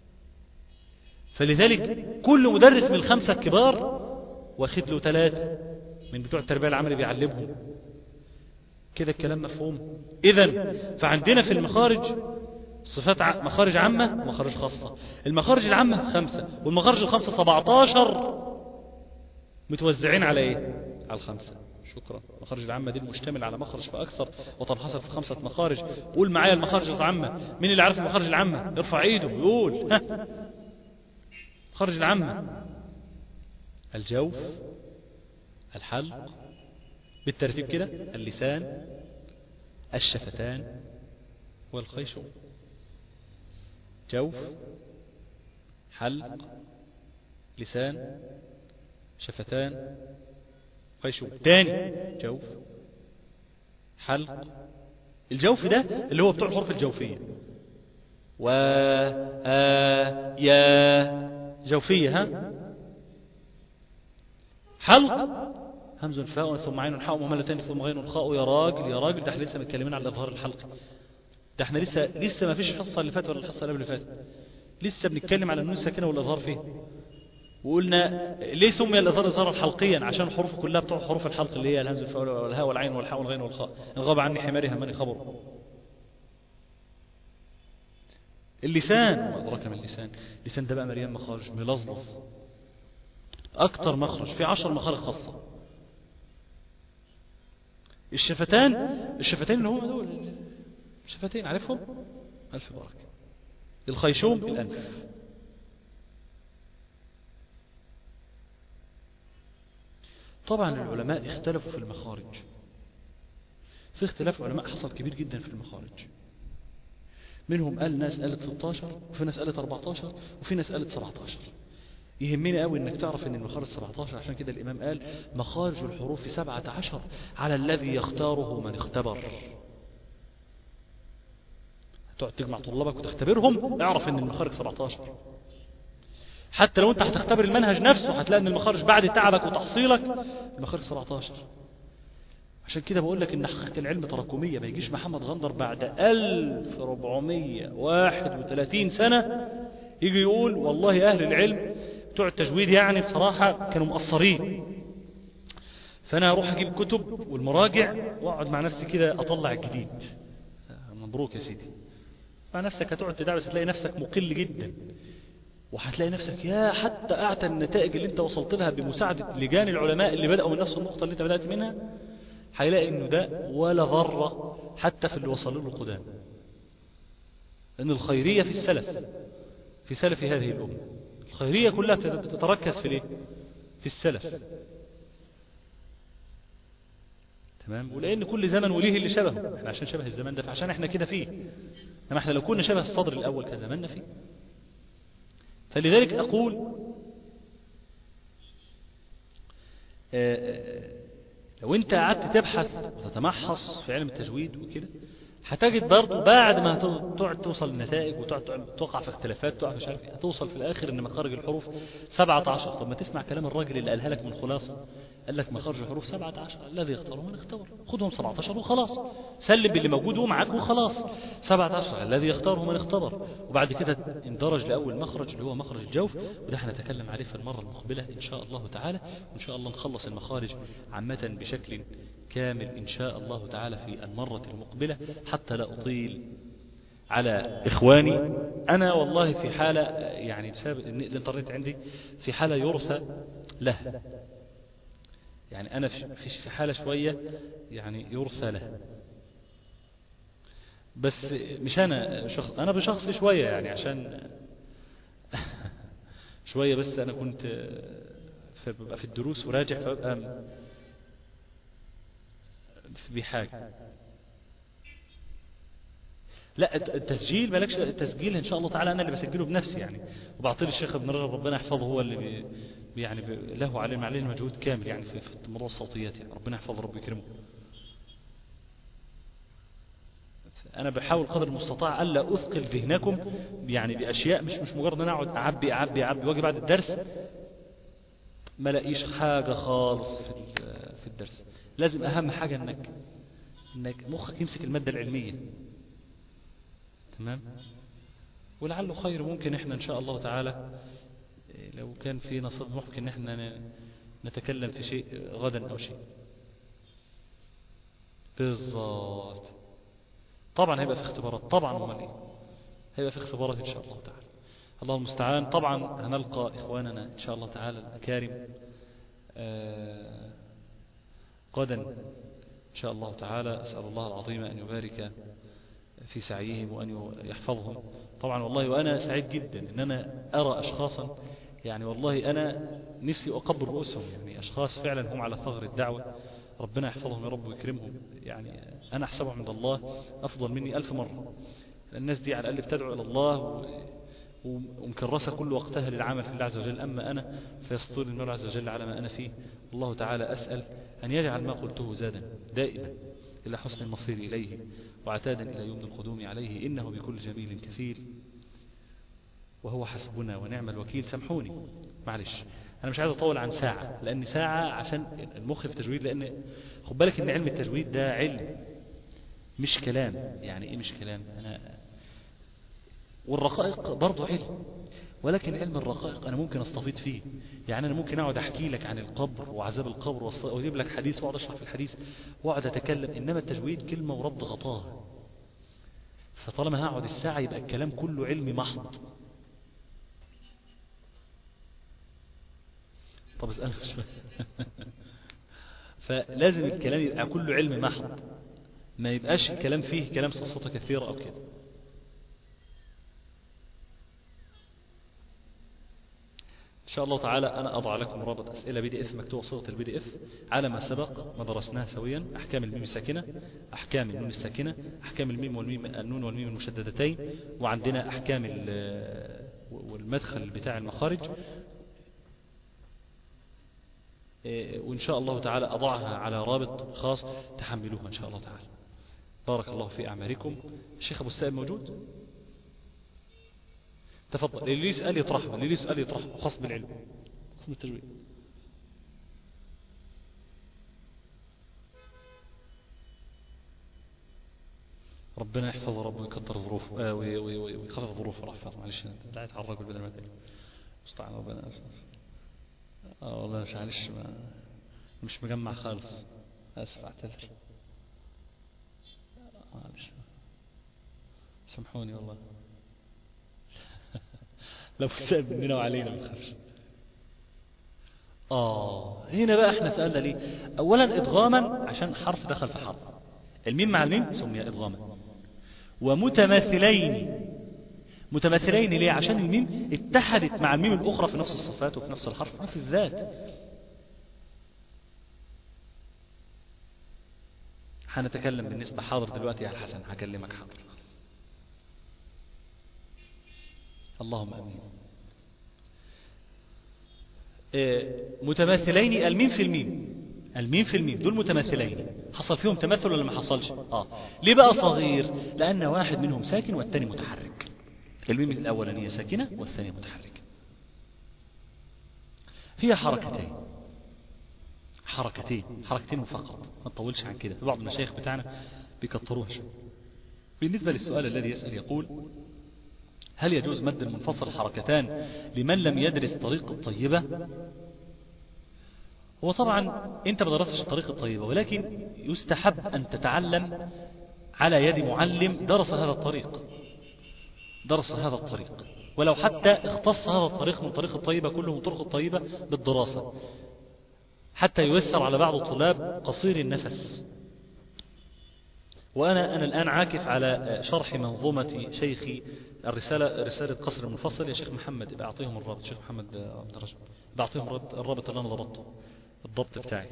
فلذلك كل مدرس من الخمسة الكبار واخد له ثلاثة من بتوع التربية العملي بيعلمهم. كده الكلام مفهوم؟ إذن فعندنا في المخارج صفات ع... مخارج عامة ومخارج خاصة. المخارج العامة خمسة والمخارج الخمسة سبعة عشر متوزعين على ايه؟ على الخمسة. شكرا. المخارج العامة دي المشتمل على مخرج فأكثر وتنحصر في خمسة مخارج. قول معايا المخارج العامة. مين اللي عارف المخارج العامة؟ يرفع ايده ويقول. ها. المخارج العامة: الجوف، الحلق بالترتيب كده، اللسان، الشفتان، والخيشوم. جوف، حلق، لسان، شفتان، خيشوم. تاني: جوف، حلق. الجوف ده اللي هو بتوع الحروف الجوفية، و آ يا جوفية. ها. حلق: همز فاء ثم عين حاء مهملتين ثم غين خاء. يا راجل يا راجل، ده احنا لسه متكلمين على الاظهار الحلقي. ده احنا لسه لسه ما فيش الحصه اللي فاتت ولا الحصه اللي قبل اللي فاتت، لسه بنتكلم على النون الساكنه والاظهار فيه. وقلنا ليه سمي الاظهار اظهارا حلقيا؟ عشان الحروف كلها بتوع حروف الحلق اللي هي الهمز والفاء والهاء والعين والحاء والغين والخاء. ان غاب عني حماري همني خبر. اللسان: وادراك من اللسان. اللسان ده بقى مليان مخارج، ملظلظ، اكتر مخرج، في عشر مخارج خاصه. الشفتان، الشفتين اللي هم دول الشفتين عارفهم؟ ألف بركة. الخيشوم: الأنف. طبعا العلماء اختلفوا في المخارج، في اختلاف علماء حصل كبير جدا في المخارج. منهم قال ناس قالت ستة عشر، وفي ناس قالت أربعة عشر، وفي ناس قالت سبعة عشر. يهمني قوي انك تعرف ان المخارج سبعة عشر، عشان كده الامام قال مخارج الحروف سبعة عشر على الذي يختاره من اختبر. تقعد تجمع طلابك وتختبرهم، اعرف ان المخارج سبعة عشر. حتى لو انت هتختبر المنهج نفسه هتلاقي ان المخارج بعد تعبك وتحصيلك المخارج سبعة عشر. عشان كده بقول لك ان حقيقة العلم تراكمية. ما يجيش محمد غندر بعد ألف وأربعمائة وواحد وثلاثين سنة يجي يقول والله اهل العلم بتوع التجويد يعني بصراحة كانوا مقصرين، فانا اروح اجيب كتب والمراجع واقعد مع نفسي كده اطلع الجديد. مبروك يا سيدي. مع نفسك هتقعد تدرس هتلاقي نفسك مقل جدا، وهتلاقي نفسك يا حتى اعتى النتائج اللي انت وصلت لها بمساعدة لجان العلماء اللي بدأوا من نفس النقطة اللي انت بدأت منها، هيلاقي انه ده ولا ذرة حتى في اللي وصلوا له القدام. لان الخيرية في السلف، في سلف هذه الأمة الخيرية كلها تتركز في الايه؟ في السلف. تمام. ولان كل زمن وليه اللي شبهه، احنا عشان شبه الزمان ده فعشان احنا كده فيه، انما احنا لو كنا شبه الصدر الاول كان زماننا فيه. فلذلك اقول آآ آآ لو انت قعدت تبحث وتتمحص في علم التجويد وكده هتجد برضه بعد ما تقعد توصل لنتائج وتقعد توقع في اختلافات تقع في شركة هتوصل في الآخر إن مخارج الحروف سبعة عشر. طب ما تسمع كلام الراجل اللي قالها لك من خلاصة، قال لك مخارج الحروف سبعة عشر، الذي يختاره من اختبر، خدهم سبعة عشر وخلاص، سلم باللي موجود ومعاك وخلاص. سبعة عشر الذي يختاره من اختبر، وبعد كده اندرج لأول مخرج اللي هو مخرج الجوف، وده هنتكلم عليه في المرة المقبلة إن شاء الله تعالى. وإن شاء الله نخلص المخارج عامة بشكل كامل إن شاء الله تعالى في المرة المقبلة، حتى لا أطيل على إخواني. أنا والله في حالة يعني بسبب إن الإنترنت عندي في حالة يرثى له، يعني أنا في حالة شوية يعني يرثى له، بس مش أنا شخص، أنا بشخص شوية يعني عشان شوية، بس أنا كنت فببقى في الدروس وراجع فببقى بحاجة. لا التسجيل مالكش، التسجيل ان شاء الله تعالى انا اللي بسجله بنفسي يعني، وبعطيه الشيخ ابن رجب ربنا يحفظه، هو اللي بي يعني بي له علينا علينا مجهود كامل يعني في, في موضوع الصوتيات يعني، ربنا يحفظه رب يكرمه. انا بحاول قدر المستطاع الا اثقل ذهنكم يعني باشياء مش مش مجرد ان انا اقعد اعبي اعبي اعبي واجي بعد الدرس ما لاقيش حاجه خالص في في الدرس. لازم اهم حاجه انك انك مخك يمسك الماده العلميه، تمام؟ ولعله خير. ممكن احنا ان شاء الله تعالى لو كان في نصيب ممكن احنا نتكلم في شيء غدا او شيء بالضبط. طبعا هيبقى في اختبارات، طبعا امال ايه، هيبقى في اختبارات ان شاء الله تعالى، الله المستعان. طبعا هنلقى اخواننا ان شاء الله تعالى الاكارم آه غدا ان شاء الله تعالى. اسال الله العظيم ان يبارك في سعيهم وأن يحفظهم. طبعا والله وأنا سعيد جدا أن أنا أرى أشخاصا يعني والله أنا نفسي أقبل رؤوسهم، يعني أشخاص فعلا هم على ثغر الدعوة، ربنا يحفظهم يا رب ويكرمهم. يعني أنا أحسبهم عند الله أفضل مني ألف مرة. الناس دي على الأقل بتدعو إلى الله ومكرسة كل وقتها للعمل في الله عز وجل، أما أنا فيسطول المولى عز وجل على ما أنا فيه. الله تعالى أسأل أن يجعل ما قلته زادا دائما إلى حسن المصير إليه وعتادا إلى يوم القدوم عليه، إنه بكل جميل كفيل وهو حسبنا ونعم الوكيل. سامحوني معلش أنا مش عايز أطول عن ساعة، لأن ساعة عشان المخ في التجويد، لأن خد بالك إن علم التجويد ده علم مش كلام. يعني إيه مش كلام؟ أنا والرقائق برضو علم، ولكن علم الرقائق أنا ممكن أستفيد فيه. يعني أنا ممكن أقعد أحكي لك عن القبر وعذاب القبر وأجيب لك حديث وأقعد أشرح في الحديث وأقعد أتكلم، إنما التجويد كلمة ورد غطاها. فطالما هقعد الساعة يبقى الكلام كله علمي محض. طب اسألك فلازم الكلام يبقى كله علم محض، ما يبقاش الكلام فيه كلام صفصة كثيرة أو كده. إن شاء الله تعالى أنا أضع لكم رابط أسئلة بي دي إف مكتوبة صيغة البي دي إف على ما سبق ما درسناه سويا. أحكام الميم الساكنة، أحكام النون الساكنة، أحكام الميم والميم النون والميم المشددتين، وعندنا أحكام والمدخل بتاع المخارج. وإن شاء الله تعالى أضعها على رابط خاص تحملوها إن شاء الله تعالى. بارك الله في أعمالكم. الشيخ أبو السائب موجود؟ تفضل. اللي يسأل يطرحه، اللي يسأل يطرحه خاص بالعلم خاص بالتجويد. ربنا يحفظه رب ويكتر ظروفه آه ويخفف ظروفه رحفظه. معلش دعيت على الرجل بدل ما تقول مستعان ربنا أسف. اه والله مش معلش ما مش مجمع خالص، اسف اعتذر معلش سامحوني والله لو سأل مننا وعلينا ما تخافش. اه هنا بقى احنا سألنا ليه؟ اولا ادغاما عشان حرف دخل في حرف، الميم مع الميم سمي ادغاما. ومتماثلين، متماثلين ليه؟ عشان الميم اتحدت مع الميم الاخرى في نفس الصفات وفي نفس الحرف وفي نفس الذات. هنتكلم بالنسبة حاضر دلوقتي يا الحسن، هكلمك حاضر. اللهم امين. متماثلين الميم في الميم الميم في الميم دول متماثلين، حصل فيهم تماثل ولا ما حصلش؟ اه. ليه بقى صغير؟ لأن واحد منهم ساكن والثاني متحرك. الميم الأولانية ساكنة والثانية متحركة. هي حركتين حركتين حركتين فقط، ما نطولش عن كده. بعض المشايخ بتاعنا بيكتروها شويه. بالنسبة للسؤال الذي يسأل يقول: هل يجوز مد المنفصل حركتان لمن لم يدرس طريق الطيبة؟ هو طبعا انت ما درستش الطريق الطيبة، ولكن يستحب ان تتعلم على يد معلم درس هذا الطريق درس هذا الطريق ولو حتى اختص هذا الطريق من طريق الطيبة كله من طرق الطيبة بالدراسة، حتى ييسر على بعض الطلاب قصير النفس. وأنا أنا الآن عاكف على شرح منظومة شيخي الرسالة رسالة قصر المنفصل يا شيخ محمد، بعطيهم الرابط، شيخ محمد عبد الرجل، بعطيهم الرابط اللي أنا ضبطته، الضبط بتاعي.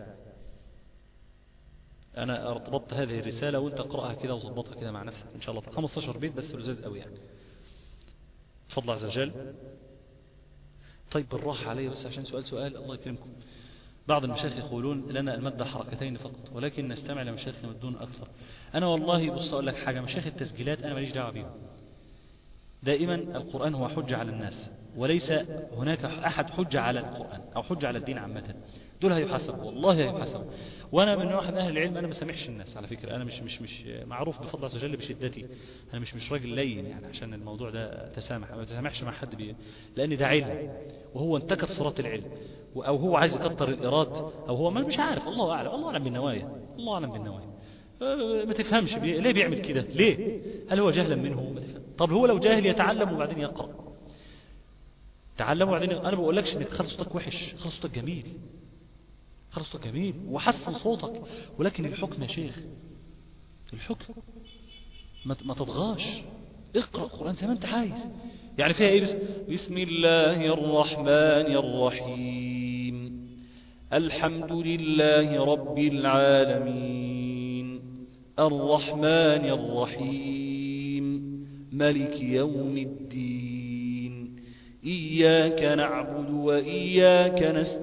أنا ضبطت هذه الرسالة وأنت اقرأها كده وظبطها كده مع نفسك إن شاء الله. خمسة عشر بيت بس لذيذ قوي يعني. تفضل عز وجل. طيب بالراحة علي بس عشان سؤال سؤال الله يكرمكم. بعض المشايخ يقولون لنا المادة حركتين فقط، ولكن نستمع لمشايخ يمدون أكثر. أنا والله بص أقول لك حاجة، مشايخ التسجيلات أنا ماليش دعوة بيهم. دائما القرآن هو حجة على الناس، وليس هناك أحد حجة على القرآن أو حجة على الدين عامة. دول هيحاسبوا والله هيحاسبوا. وأنا من واحد من أهل العلم، أنا ما سامحش الناس على فكرة. أنا مش مش مش معروف بفضل عز وجل بشدتي. أنا مش مش راجل لين يعني عشان الموضوع ده تسامح، ما تسامحش مع حد بيه، لأن ده علم وهو انتكت صراط العلم، أو هو عايز يكتر الإيراد، أو هو ما مش عارف. الله أعلم، الله أعلم بالنوايا، الله أعلم بالنوايا. ما تفهمش بي... ليه بيعمل كده؟ ليه؟ هل هو جهلا منه؟ ما تفهم. طب هو لو جاهل يتعلم وبعدين يقرأ. تعلم وبعدين. أنا ما بقولكش إنك تخلي صوتك وحش، خلي صوتك جميل، خلي صوتك جميل وحسن صوتك، ولكن الحكم يا شيخ، الحكم ما ما تضغاش. اقرأ القرآن زي ما أنت عايز. يعني فيها إيه؟ بس بسم الله الرحمن الرحيم الحمد لله رب العالمين الرحمن الرحيم ملك يوم الدين إياك نعبد وإياك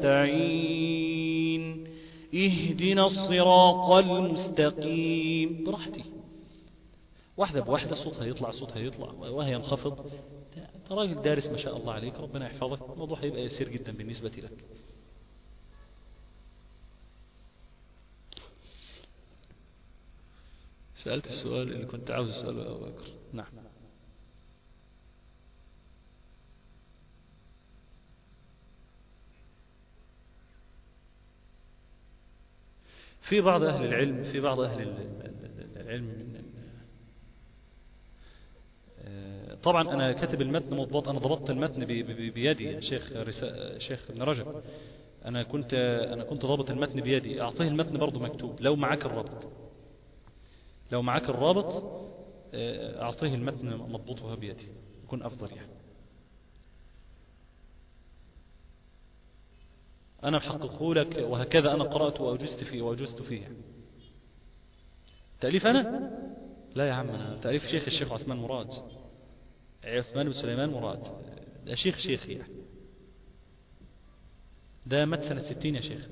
نستعين اهدنا الصراط المستقيم. براحتي، واحدة بواحدة، صوتها يطلع صوتها يطلع وهي ينخفض. انت راجل دارس ما شاء الله عليك، ربنا يحفظك، الموضوع هيبقى يسير جدا بالنسبة لك. سألت السؤال اللي كنت عاوز أسأله يا أبو بكر. نعم. في بعض أهل العلم في بعض أهل العلم طبعا أنا كاتب المتن مضبوط، أنا ضبطت المتن بيدي يا شيخ شيخ ابن رجب. أنا كنت أنا كنت ضابط المتن بيدي. أعطيه المتن برضه مكتوب لو معاك الرابط، لو معاك الرابط أعطيه المتن مضبوطها بيدي يكون أفضل يعني. أنا محققه لك، وهكذا أنا قرأت وأجزت فيه وأجزت فيه يعني. تأليف أنا؟ لا يا عم، أنا تأليف شيخ الشيخ عثمان مراد، عثمان بن سليمان مراد، ده شيخ شيخ يعني. ده مات سنة ستين يا شيخ.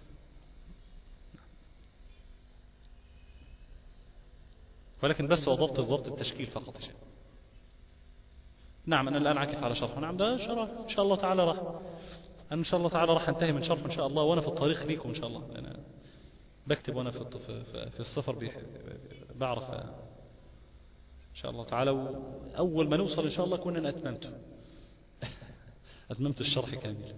ولكن بس وضبط ضبط التشكيل فقط يا شيخ. نعم أنا الآن عاكف على شرح. نعم ده شرح إن شاء الله تعالى راح أنا إن شاء الله تعالى راح أنتهي من شرح إن شاء الله، وأنا في الطريق ليكم إن شاء الله. أنا بكتب وأنا في في السفر بعرف إن شاء الله تعالى. أول ما نوصل إن شاء الله كنا أتممت أتممت الشرح كامل.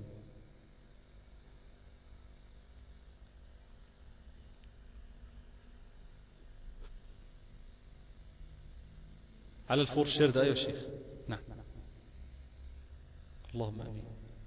على الفور شير ده. أيوة شيخ. نعم. اللهم آمين.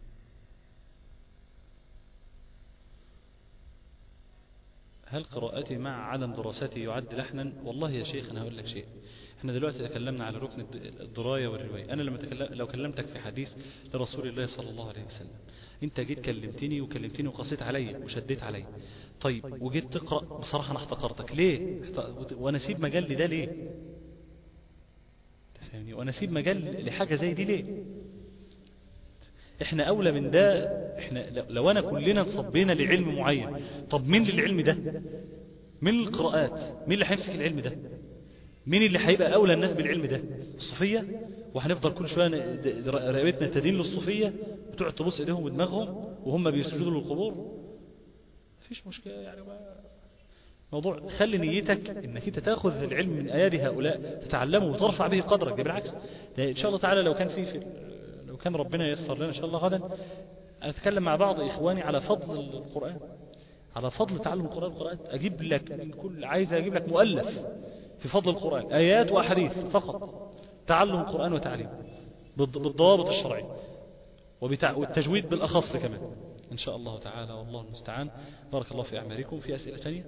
هل قراءتي مع عدم دراستي يعد لحنا؟ والله يا شيخ أنا هقول لك شيء. احنا دلوقتي تكلمنا على ركن الدراية والرواية. أنا لما تكلم لو كلمتك في حديث لرسول الله صلى الله عليه وسلم، أنت جيت كلمتني وكلمتني وقصيت علي وشديت علي، طيب وجيت تقرأ، بصراحة أنا احتقرتك ليه؟ وأنا أسيب مجال لده ليه؟ تفهمني؟ وأنا أسيب مجال لحاجة زي دي ليه؟ احنا اولى من ده. احنا لو انا كلنا صبينا لعلم معين، طب مين للعلم ده؟ مين القراءات؟ مين اللي هيمسك العلم ده؟ مين اللي هيبقى اولى الناس بالعلم ده؟ الصوفيه. وهنفضل كل شويه رقبتنا تدين للصوفيه وتقعد تبص ايديهم ودماغهم وهم بيسجدوا للقبور. مفيش مشكله يعني. موضوع خلي نيتك انك انت تاخذ العلم من ايادي هؤلاء، تتعلمه وترفع به قدرك. بالعكس ان شاء الله تعالى لو كان في, في لو كان ربنا ييسر لنا ان شاء الله غدا اتكلم مع بعض اخواني على فضل القران، على فضل تعلم القران. القران اجيب لك من كل، عايز اجيب لك مؤلف في فضل القران، ايات واحاديث فقط، تعلم القران وتعليمه بالضوابط الشرعيه والتجويد بالاخص كمان ان شاء الله تعالى، والله المستعان. بارك الله في اعمالكم. في اسئله ثانيه؟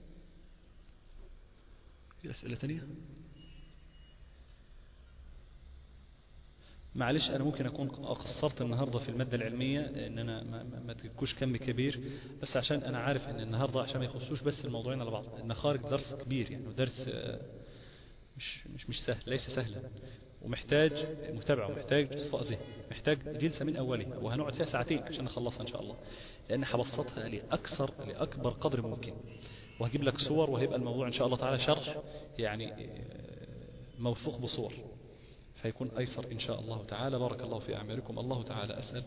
في أسئلة ثانية؟ معلش أنا ممكن أكون قصرت النهاردة في المادة العلمية، إن أنا ما, ما تجيبوش كم كبير، بس عشان أنا عارف إن النهاردة عشان ما يخصوش بس الموضوعين على بعض، المخارج درس كبير يعني، ودرس مش مش مش سهل، ليس سهلا، ومحتاج متابعة، ومحتاج صفاء ذهن، محتاج جلسة من أولها، وهنقعد فيها ساعتين عشان نخلصها إن شاء الله، لأن هبسطها لأكثر لأكبر قدر ممكن، وهجيب لك صور، وهيبقى الموضوع إن شاء الله تعالى شرح يعني موثوق بصور، فيكون أيسر إن شاء الله تعالى. بارك الله في أعمالكم. الله تعالى أسأل.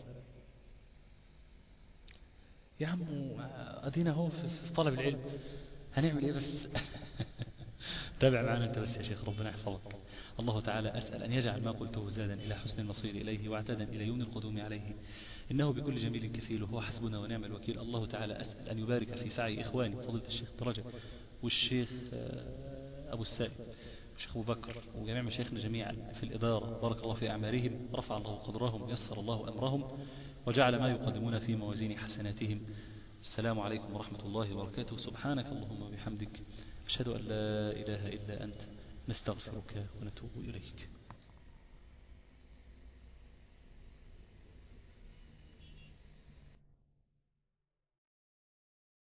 يا عم أدينا هو في طلب العلم، هنعمل إيه بس؟ تابع معنا أنت بس يا شيخ، ربنا يحفظك. الله تعالى أسأل أن يجعل ما قلته زادا إلى حسن المصير إليه، واعتادا إلى يوم القدوم عليه، إنه بكل جميل كفيل، وهو حسبنا ونعم الوكيل. الله تعالى أسأل أن يبارك في سعي إخواني فضيلة الشيخ درجة والشيخ أبو السائب والشيخ أبو بكر وجميع مشايخنا جميعا في الإدارة، بارك الله في أعمالهم، رفع الله قدرهم، يسر الله أمرهم، وجعل ما يقدمون في موازين حسناتهم. السلام عليكم ورحمة الله وبركاته. سبحانك اللهم وبحمدك، أشهد أن لا إله إلا أنت، نستغفرك ونتوب إليك.